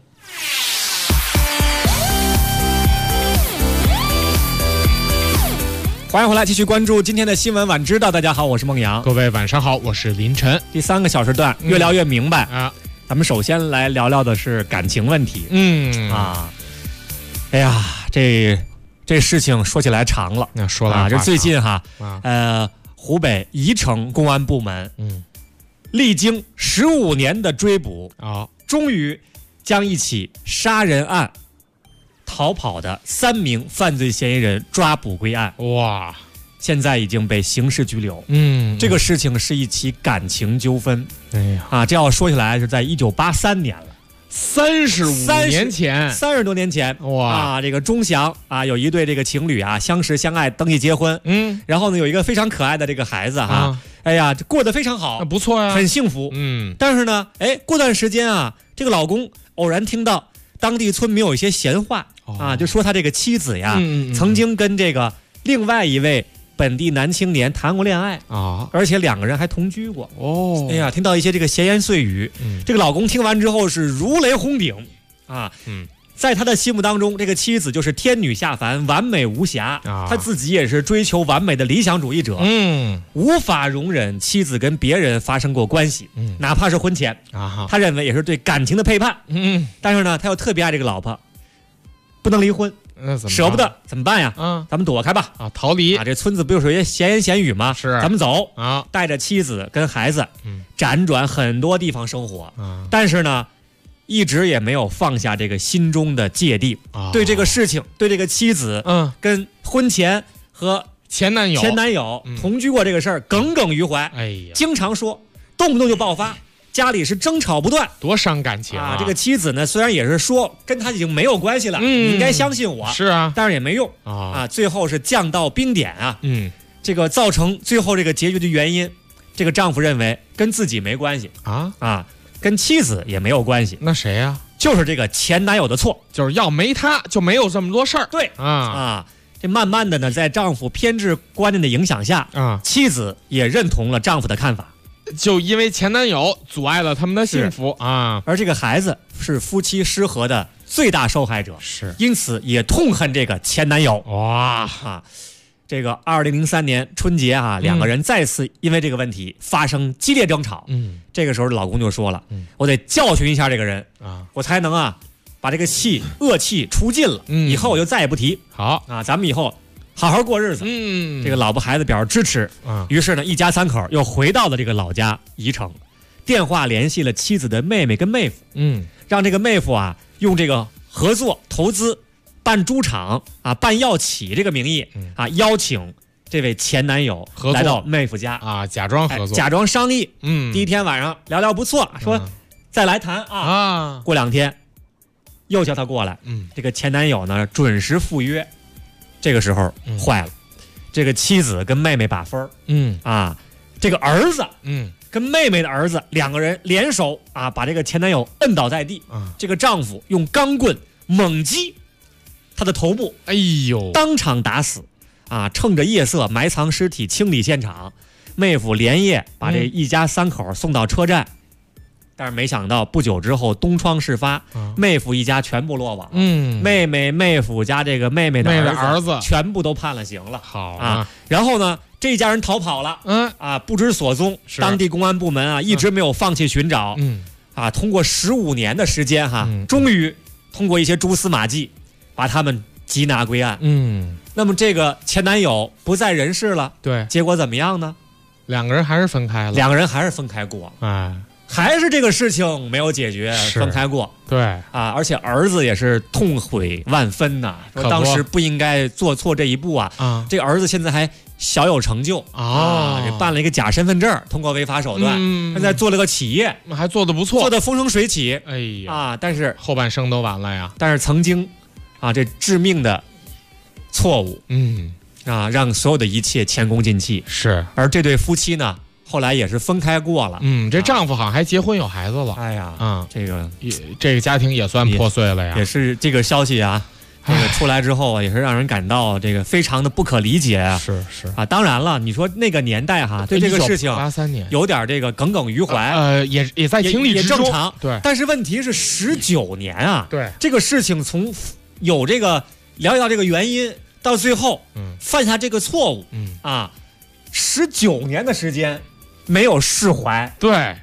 欢迎回来，继续关注今天的新闻晚知道。大家好，我是孟阳。
各位晚上好，我是林晨。
第3个小时段越聊越明白啊。咱们首先来聊聊的是感情问题。 哎呀，这事情说起来长了，
那说来
这最近哈，湖北宜城公安部门，历经15年的追捕终于将一起杀人案逃跑的3名犯罪嫌疑人抓捕归案。
哇！
现在已经被刑事拘留。这个事情是一起感情纠纷。
哎呀，
这要说起来是在1983年了
，35年前
，30多年前。
哇！
这个钟祥有一对这个情侣相识相爱，登记结婚。然后呢，有一个非常可爱的这个孩子哎呀，过得非常好，
不错呀，
很幸福。但是呢，过段时间这个老公偶然听到当地村民有一些闲话就说他这个妻子呀，曾经跟这个另外一位本地男青年谈过恋爱而且2个人还同居过。哎呀，听到一些这个闲言碎语，这个老公听完之后是如雷轰顶在他的心目当中，这个妻子就是天女下凡，完美无瑕他自己也是追求完美的理想主义者，无法容忍妻子跟别人发生过关系，哪怕是婚前他认为也是对感情的背叛。但是呢，他又特别爱这个老婆，不能离婚，舍不得，怎么办呀？咱们躲开吧，
逃离
这村子不就是有些闲言闲语吗？
是，
咱们走带着妻子跟孩子辗转很多地方生活，但是呢，一直也没有放下这个心中的芥蒂，对这个事情，对这个妻子，跟婚前和
前男友
同居过这个事儿耿耿于怀。
哎呀，
经常说，动不动就爆发，家里是争吵不断，
多伤感情
这个妻子呢，虽然也是说跟他已经没有关系了，你应该相信我，
是啊，
但是也没用最后是降到冰点这个造成最后这个结局的原因，这个丈夫认为跟自己没关系跟妻子也没有关系，
那谁呀？
就是这个前男友的错，
就是要没他就没有这么多事儿。
对这慢慢的呢，在丈夫偏执观念的影响下妻子也认同了丈夫的看法，
就因为前男友阻碍了他们的幸福
而这个孩子是夫妻失和的最大受害者，
是
因此也痛恨这个前男友。这个2003年春节2个人再次因为这个问题发生激烈争吵。这个时候老公就说了，我得教训一下这个人我才能把这个恶气除尽了，以后我就再也不提。
好
咱们以后好好过日子。这个老婆孩子表示支持。于是呢，一家3口又回到了这个老家宜城，电话联系了妻子的妹妹跟妹夫，让这个妹夫用这个合作投资办猪场办药企这个名义邀请这位前男友来到妹夫家
假装合作，
假装商议。第一天晚上聊聊不错，说再来谈过2天又叫他过来。这个前男友呢准时赴约，这个时候坏了，这个妻子跟妹妹把分这个儿子跟妹妹的儿子2个人联手把这个前男友摁倒在地。这个丈夫用钢棍猛击他的头部，
哎呦，
当场打死趁着夜色埋藏尸体，清理现场。妹夫连夜把这一家3口送到车站，但是没想到不久之后东窗事发，妹夫一家全部落网。妹夫加这个妹妹的儿子全部都判了刑了。
好
然后呢，这一家人逃跑了，不知所踪。当地公安部门一直没有放弃寻找。通过15年的时间终于通过一些蛛丝马迹把他们缉拿归案。那么这个前男友不在人世了，
对，
结果怎么样呢
？2个人还是分开了
，2个人还是分开过，还是这个事情没有解决，分开过。
对
而且儿子也是痛悔万分呐，说当时不应该做错这一步这个儿子现在还小有成就办了一个假身份证，通过违法手段，现在做了个企业，
还做得不错，
做得风生水起。
哎呀
但是
后半生都完了呀。
但是曾经这致命的错误让所有的一切前功尽弃。
是，
而这对夫妻呢后来也是分开过了。
这丈夫好像还结婚有孩子了。
哎呀
这个家庭也算破碎了呀。
也是这个消息这个出来之后也是让人感到这个非常的不可理解。
是
当然了，你说那个年代对这个事情
83年
有点这个耿耿于怀，
也在情理之中，
也正常。
对，
但是问题是19年
对，
这个事情从有这个了解到这个原因到最后犯下这个错误19年的时间没有释怀。
对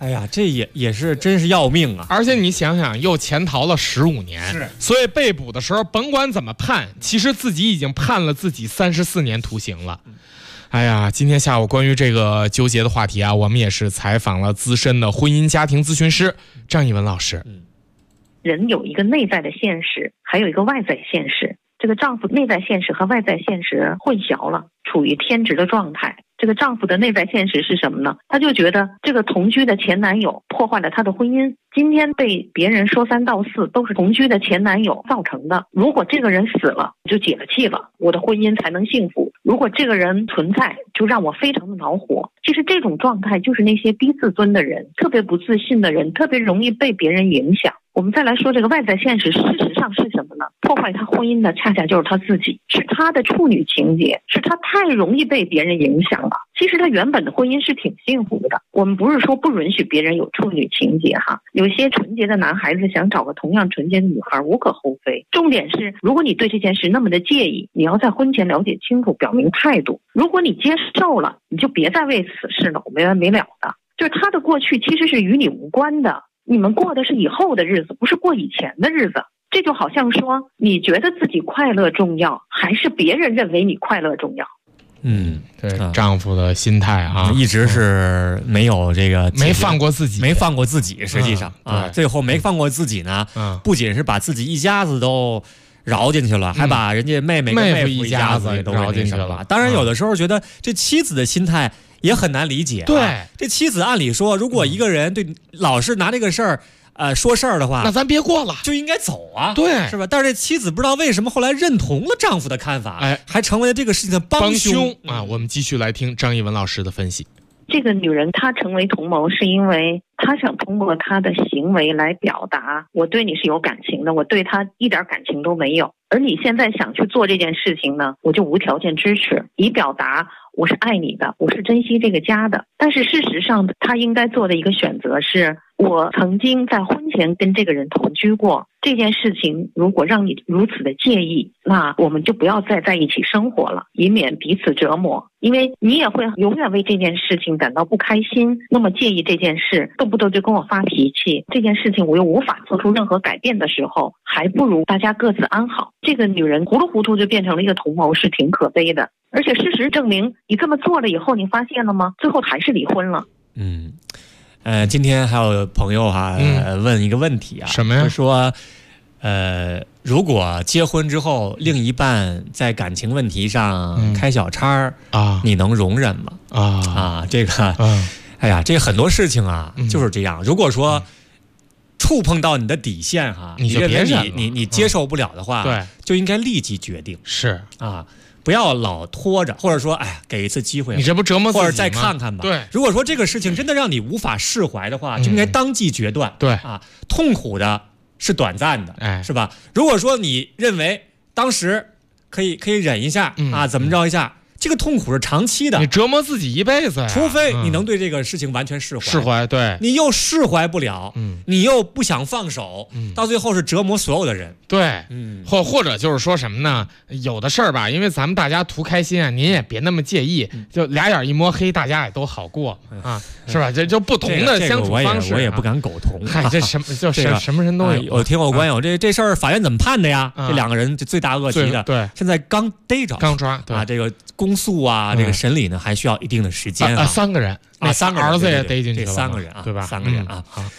哎呀，这也是真是要命啊！
而且你想想，又潜逃了15年，
是，
所以被捕的时候，甭管怎么判，其实自己已经判了自己34年徒刑了。哎呀，今天下午关于这个纠结的话题啊，我们也是采访了资深的婚姻家庭咨询师张艺文老师。
人有一个内在的现实，还有一个外在现实。这个丈夫内在现实和外在现实混淆了，处于偏执的状态。这个丈夫的内在现实是什么呢？他就觉得这个同居的前男友破坏了他的婚姻，今天被别人说三道四都是同居的前男友造成的。如果这个人死了，就解了气了，我的婚姻才能幸福。如果这个人存在，就让我非常的恼火。其实这种状态就是那些低自尊的人，特别不自信的人，特别容易被别人影响。我们再来说这个外在现实，事实上是什么呢？破坏他婚姻的恰恰就是他自己，是他的处女情节，是他太容易被别人影响了。其实他原本的婚姻是挺幸福的，我们不是说不允许别人有处女情节哈，有些纯洁的男孩子想找个同样纯洁的女孩无可厚非。重点是，如果你对这件事那么的介意，你要在婚前了解清楚，表明态度。如果你接受了，你就别再为此事了没完没了的。就是他的过去其实是与你无关的。你们过的是以后的日子，不是过以前的日子。这就好像说，你觉得自己快乐重要，还是别人认为你快乐重要？
对，丈夫的心态啊，
一直是没有这个
没放过自己，
没放过自己。实际上最后没放过自己呢，不仅是把自己一家子都饶进去了，还把人家妹妹跟妹夫一家子也都饶进去了。当然，有的时候觉得这妻子的心态也很难理解。
对，
这妻子按理说，如果一个人对老是拿这个事儿说事儿的话，
那咱别过了，
就应该走啊，
对，
是吧？但是这妻子不知道为什么后来认同了丈夫的看法，还成为了这个事情的帮凶
啊。我们继续来听张艺文老师的分析。
这个女人她成为同谋，是因为她想通过她的行为来表达我对你是有感情的，我对她一点感情都没有。而你现在想去做这件事情呢，我就无条件支持，以表达我是爱你的，我是珍惜这个家的。但是事实上，她应该做的一个选择是，我曾经在婚前跟这个人同居过，这件事情如果让你如此的介意，那我们就不要再在一起生活了，以免彼此折磨。因为你也会永远为这件事情感到不开心，那么介意这件事，动不动就跟我发脾气，这件事情我又无法做出任何改变的时候，还不如大家各自安好。这个女人糊里糊涂就变成了一个同谋，是挺可悲的。而且事实证明，你这么做了以后，你发现了吗？最后还是离婚了。
今天还有朋友问一个问题啊，
什么呀？
他说，如果结婚之后另一半在感情问题上开小差你能容忍吗？这个，哎呀，这很多事情啊就是这样。如果说触碰到你的底线
你就别忍了，
你接受不了的话，
对，
就应该立即决定。
是
啊。不要老拖着，或者说，给一次机会，
你这不折磨自己吗？
或者再看看吧。
对，
如果说这个事情真的让你无法释怀的话，就应该当即决断。
对
痛苦的是短暂的，是吧？如果说你认为当时可以忍一下怎么着一下，这个痛苦是长期的，
你折磨自己一辈子呀。
除非你能对这个事情完全释怀，
对，
你又释怀不了，你又不想放手，到最后是折磨所有的人。
对，或者就是说什么呢？有的事儿吧，因为咱们大家图开心啊，您也别那么介意，就俩眼一摸黑，大家也都好过是吧？这就不同的相处方式，
我也不敢苟同。
嗨，这什么就是什么人都有。
我听我观友这事儿法院怎么判的呀？这两个人罪大恶极的，
对，
现在刚逮着，
刚抓
这个公诉这个审理呢还需要一定的时间
3个人
，3个人
儿子也逮进去了
，3个人
对吧
？3个人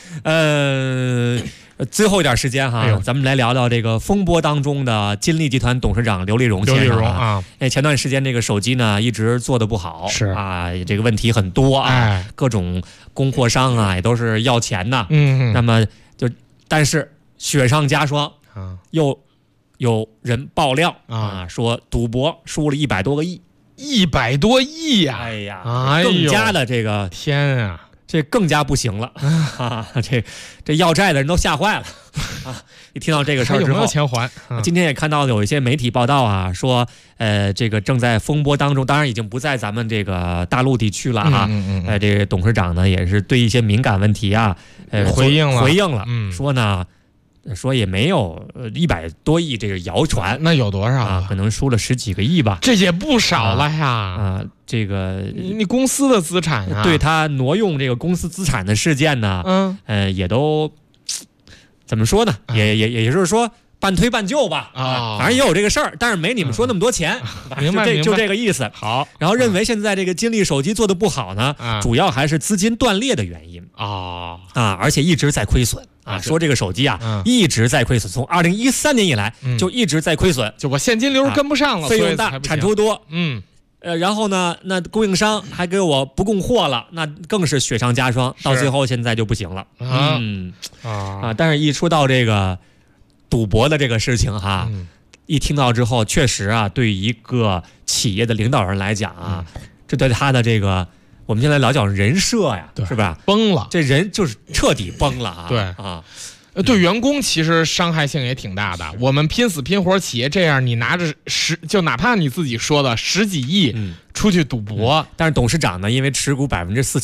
最后一点时间咱们来聊聊这个风波当中的金立集团董事长刘立荣先生前段时间这个手机呢一直做得不好，
是
这个问题很多各种供货商也都是要钱呐。那么但是雪上加霜又有人爆料说赌博输了100多个亿
，100多亿呀！
哎呀，更加的这个
天啊！
这更加不行了这要债的人都吓坏了一听到这个事儿之后，
有没有钱还？
今天也看到有一些媒体报道说，这个正在风波当中，当然已经不在咱们这个大陆地区了这个董事长呢也是对一些敏感问题回应了，说呢， 说也没有100多亿这个谣传，
那有多少
啊？可能输了10几个亿吧，
这也不少了呀。
这个
你公司的资产啊，
对他挪用这个公司资产的事件呢，也都怎么说呢？也就是说半推半就吧，反正也有这个事儿，但是没你们说那么多钱，
明白，
就这个意思。
好，
然后认为现在这个金立手机做的不好呢，主要还是资金断裂的原因而且一直在亏损。说这个手机一直在亏损，从2013年以来就一直在亏损，
就我现金流跟不上了，
费用大，产出多，然后呢，那供应商还给我不供货了，那更是雪上加霜，到最后现在就不行了。但是一说到这个赌博的这个事情一听到之后，确实对于一个企业的领导人来讲这对他的这个。我们现在老讲人设呀，是吧？
崩了，
这人就是彻底崩了
对对员工其实伤害性也挺大的。我们拼死拼活企业这样，你拿着就哪怕你自己说的10几亿出去赌博，
但是董事长呢，因为持股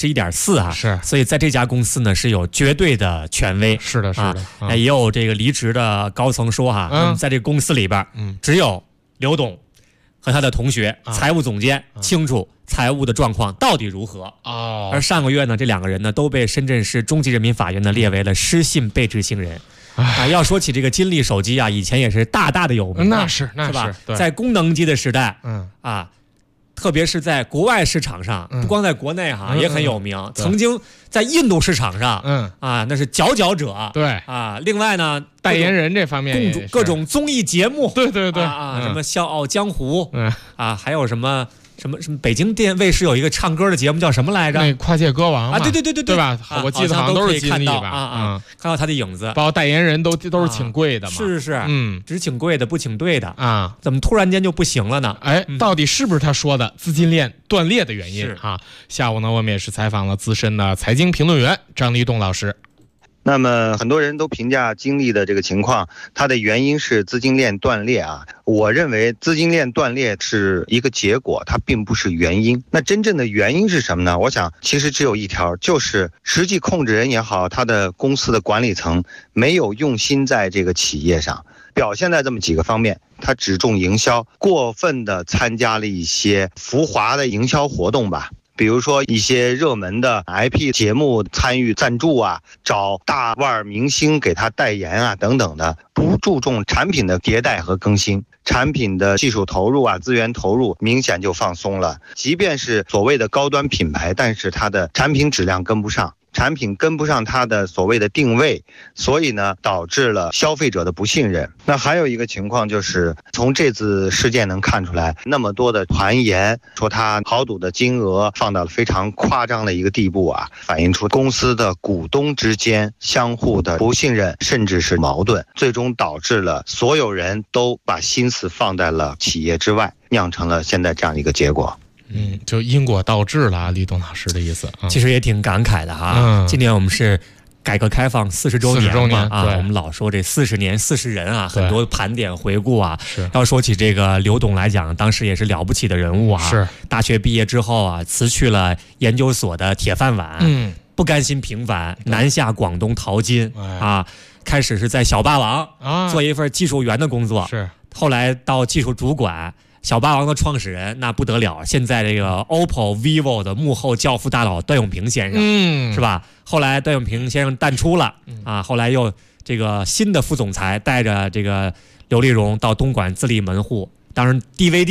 41.4%
是，
所以在这家公司呢是有绝对的权威。
是的，是的，
也有这个离职的高层说在这个公司里边，只有刘董和他的同学财务总监清楚财务的状况到底如何而上个月呢，这2个人呢都被深圳市中级人民法院呢列为了失信被执行人。要说起这个金立手机以前也是大的有名，
那是
吧？在功能机的时代，特别是在国外市场上，不光在国内也很有名。曾经在印度市场上，那是佼佼者。
对
另外呢，
代言人这方面
各种综艺节目，
对
什么《笑傲江湖》还有什么北京卫视有一个唱歌的节目叫什么来着？
那跨界歌王
对
吧？我记得好像都是金立吧？
看到他的影子，
包括代言人都是挺贵的嘛。
是，只请贵的不请对的怎么突然间就不行了呢？
到底是不是他说的资金链断裂的原因下午呢，我们也是采访了资深的财经评论员张立栋老师。
那么很多人都评价金立的这个情况，它的原因是资金链断裂我认为资金链断裂是一个结果，它并不是原因。那真正的原因是什么呢？我想其实只有一条，就是实际控制人也好，他的公司的管理层没有用心在这个企业上，表现在这么几个方面。他只重营销，过分的参加了一些浮华的营销活动吧。比如说一些热门的 IP 节目参与赞助找大腕明星给他代言等等的，不注重产品的迭代和更新，产品的技术投入资源投入明显就放松了。即便是所谓的高端品牌，但是它的产品质量跟不上，产品跟不上它的所谓的定位，所以呢导致了消费者的不信任。那还有一个情况就是从这次事件能看出来，那么多的传言说他豪赌的金额放到了非常夸张的一个地步反映出公司的股东之间相互的不信任，甚至是矛盾，最终导致了所有人都把心思放在了企业之外，酿成了现在这样一个结果。
就因果倒置了立栋老师的意思
其实也挺感慨的今年我们是改革开放40周年嘛我们老说这40年40人很多盘点回顾要说起这个刘董来讲，当时也是了不起的人物
是
大学毕业之后辞去了研究所的铁饭碗不甘心平凡，南下广东淘金开始是在小霸王做一份技术员的工作，
是后
来到技术主管。小霸王的创始人那不得了，现在这个 OPPO、vivo 的幕后教父大佬段永平先生，是吧？后来段永平先生淡出了后来又这个新的副总裁带着这个刘立荣到东莞自立门户，当然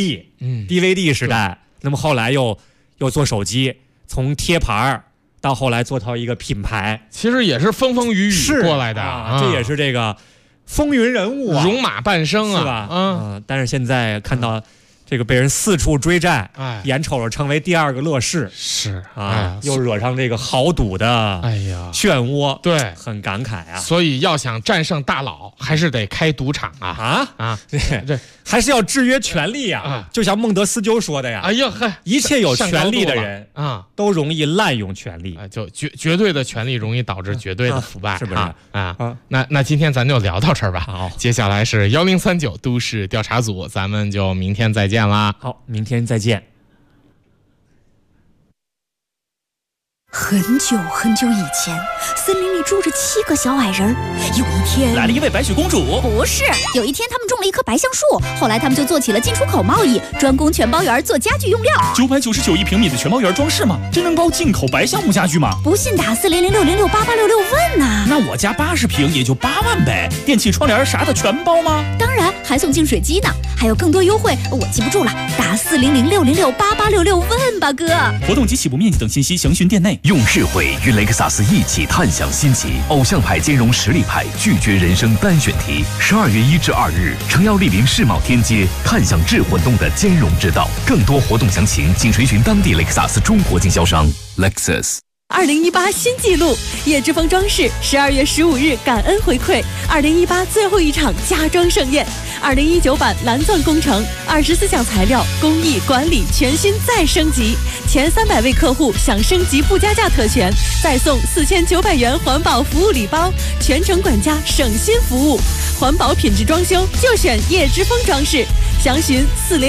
DVD 时代，那么后来又做手机，从贴牌到后来做到一个品牌，
其实也是风风雨雨过来的
这也是这个风云人物
戎马半生
是吧？但是现在看到这个被人四处追债，眼瞅着成为第2个乐视，
是
又惹上这个豪赌的漩涡，
对，
很感慨
所以要想战胜大佬，还是得开赌场
对，还是要制约权力就像孟德斯鸠说的呀，一切有权力的人都容易滥用权力，
就绝对的权力容易导致绝对的腐败，
是不是
那今天咱就聊到这儿吧。
好，
接下来是1039都市调查组，咱们就明天再见啦。
好，明天再见。
很久很久以前，森林里住着7个小矮人。有一天，
来了一位白雪公主。
不是，有一天他们种了一棵白橡树，后来他们就做起了进出口贸易，专攻全包园做家具用料。
999一平米的全包园装饰吗？真能包进口白橡木家具吗？
不信打40060688866问呐。
那我家80平也就8万呗，电器窗帘啥的全包吗？
当然，还送净水机呢，还有更多优惠，我记不住了，打40060688866问吧，哥。
活动及起步面积等信息详询店内。
用智慧与雷克萨斯一起探享新奇，偶像派兼容实力派，拒绝人生单选题。12月1至2日，诚邀莅临世贸天阶，看享智混动的兼容之道。更多活动详情，请垂询当地雷克萨斯中国经销商 Lexus。
2018新纪录，叶之峰装饰12月15日感恩回馈2018最后一场家装盛宴，2019版蓝钻工程24项材料工艺管理全新再升级，前300位客户享升级不加价特权，再送4900元环保服务礼包，全程管家省心服务，环保品质装修就选叶之峰装饰，详询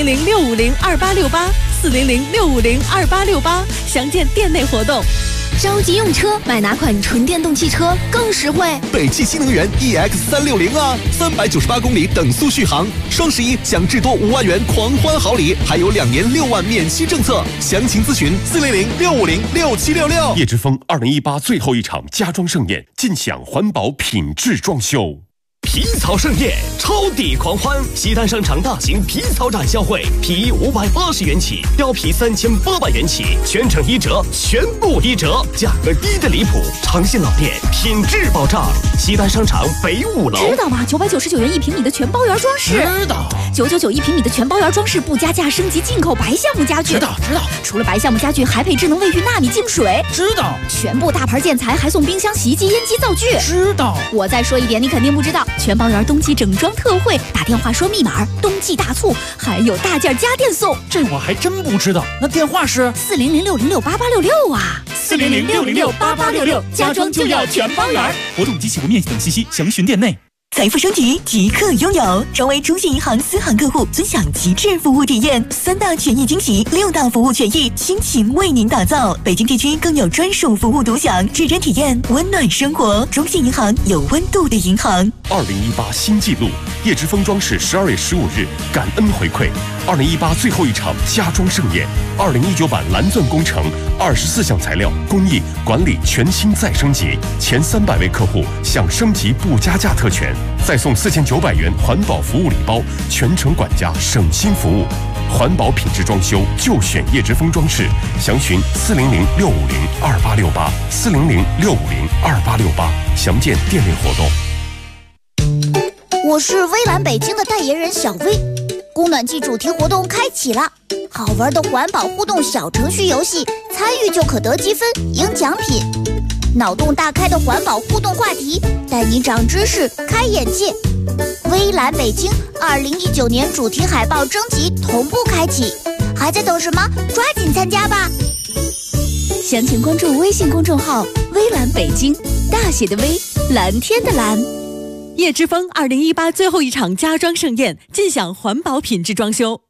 400-650-2868，400-650-2868，详见店内活动。
着急用车，买哪款纯电动汽车更实惠？
北汽新能源 EX360啊，398公里等速续航，双11享至多5万元狂欢好礼，还有2年6万免息政策，详情咨询400-650-6766。
叶之峰2018最后一场家装盛宴，尽享环保品质装修。
皮草盛宴，超抵狂欢！西单商场大型皮草展销会，皮衣580元起，貂皮3800元起，全程1折，全部1折，价格低的离谱，长信老店，品质保障。西单商场北5楼，
知道吗？999元1平米的全包园装饰，
知道。
9991平米的全包园装饰不加价升级进口白橡木家具，
知道。
除了白橡木家具，还配智能卫浴纳米净水，
知道。
全部大牌建材还送冰箱、洗衣机、烟机、灶具，
知道。
我再说一遍，你肯定不知道。全包园冬季整装特惠，打电话说密码，冬季大促，还有大件家电送。
这我还真不知道。那电话是
400-606-8866啊
，400-606-8866，家装就要全包园。活动及起步面积等信息详询店内。
财富升级即刻拥有，成为中信银行私行客户，尊享极致服务体验，3大权益惊喜，6大服务权益，倾情为您打造。北京地区更有专属服务独享，指针体验，温暖生活。中信银行有温度的银行。
2018新纪录，叶之峰装饰12月15日感恩回馈2018最后一场家装盛宴，2019版蓝钻工程24项材料工艺管理全新再升级，前300位客户享升级不加价特权，再送4900元环保服务礼包，全程管家省心服务，环保品质装修就选叶之峰装饰，详询400-650-2868，400-650-2868，详见店内活动。
我是微蓝北京的代言人小薇，供暖季主题活动开启了，好玩的环保互动小程序游戏，参与就可得积分赢奖品，脑洞大开的环保互动话题，带你长知识开眼界。微蓝北京2019年主题海报征集同步开启，还在等什么？抓紧参加吧！
详情关注微信公众号微蓝北京，大写的微，蓝天的蓝。
叶之峰2018最后一场家装盛宴，尽享环保品质装修。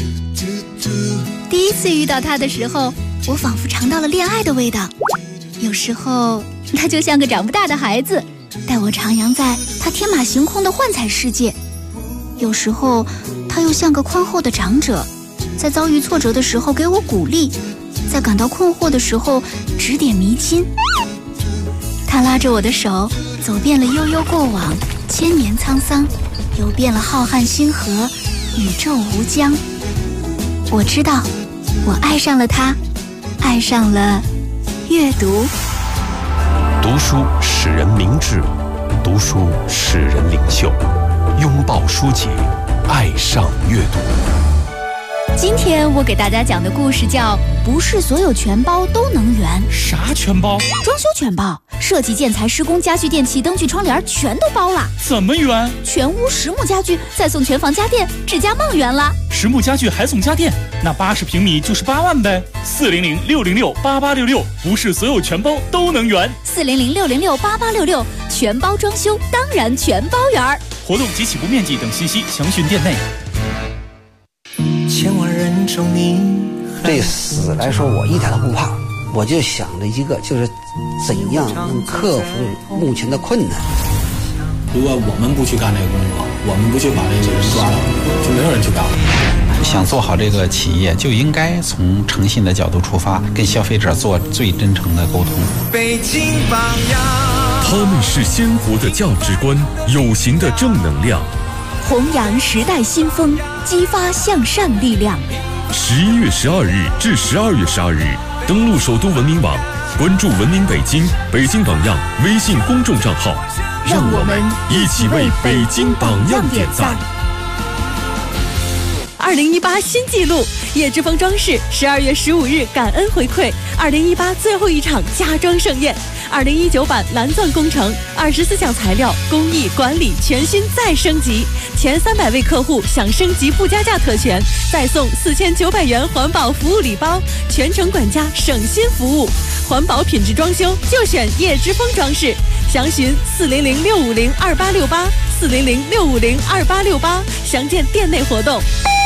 第一次遇到他的时候，我仿佛尝到了恋爱的味道。有时候他就像个长不大的孩子，带我徜徉在他天马行空的幻彩世界；有时候他又像个宽厚的长者，在遭遇挫折的时候给我鼓励，在感到困惑的时候指点迷津。他拉着我的手，走遍了悠悠过往，千年沧桑，游遍了浩瀚星河，宇宙无疆。我知道，我爱上了他，爱上了阅读。
读书使人明智，读书使人领袖。拥抱书籍，爱上阅读。
今天我给大家讲的故事叫不是所有全包都能圆。
啥全包？
装修全包，设计、建材、施工、家具、电器、灯具、窗帘全都包了。
怎么圆？
全屋实木家具，再送全房家电，指甲梦圆了。
实木家具还送家电，那80平米就是8万呗。400-606-8866，不是所有全包都能圆。
400-606-8866，全包装修当然全包圆。
活动及起步面积等信息详询店内。
千万人中你，对死来说我一点都不怕，
我就想着一个，就是怎样能克服目前的困难。
如果我们不去干这个工作，我们不去把这个人抓了，就没有人去干了。
想做好这个企业，就应该从诚信的角度出发，跟消费者做最真诚的沟通。
北京榜样，
他们是鲜活的价值观，有形的正能量，
弘扬时代新风，激发向上力量。
11月12日至12月12日，登录首都文明网，关注文明北京、北京榜样微信公众账号，
让我们
一起为北京榜样点赞。
2018新纪录，叶之峰装饰12月15日感恩回馈2018最后一场家装盛宴，2019版蓝钻工程24项材料工艺管理全新再升级，前300位客户享升级附加价特权，再送4900元环保服务礼包，全程管家省心服务，环保品质装修就选叶之峰装饰，详询400-650-2868，400-650-2868，详见店内活动。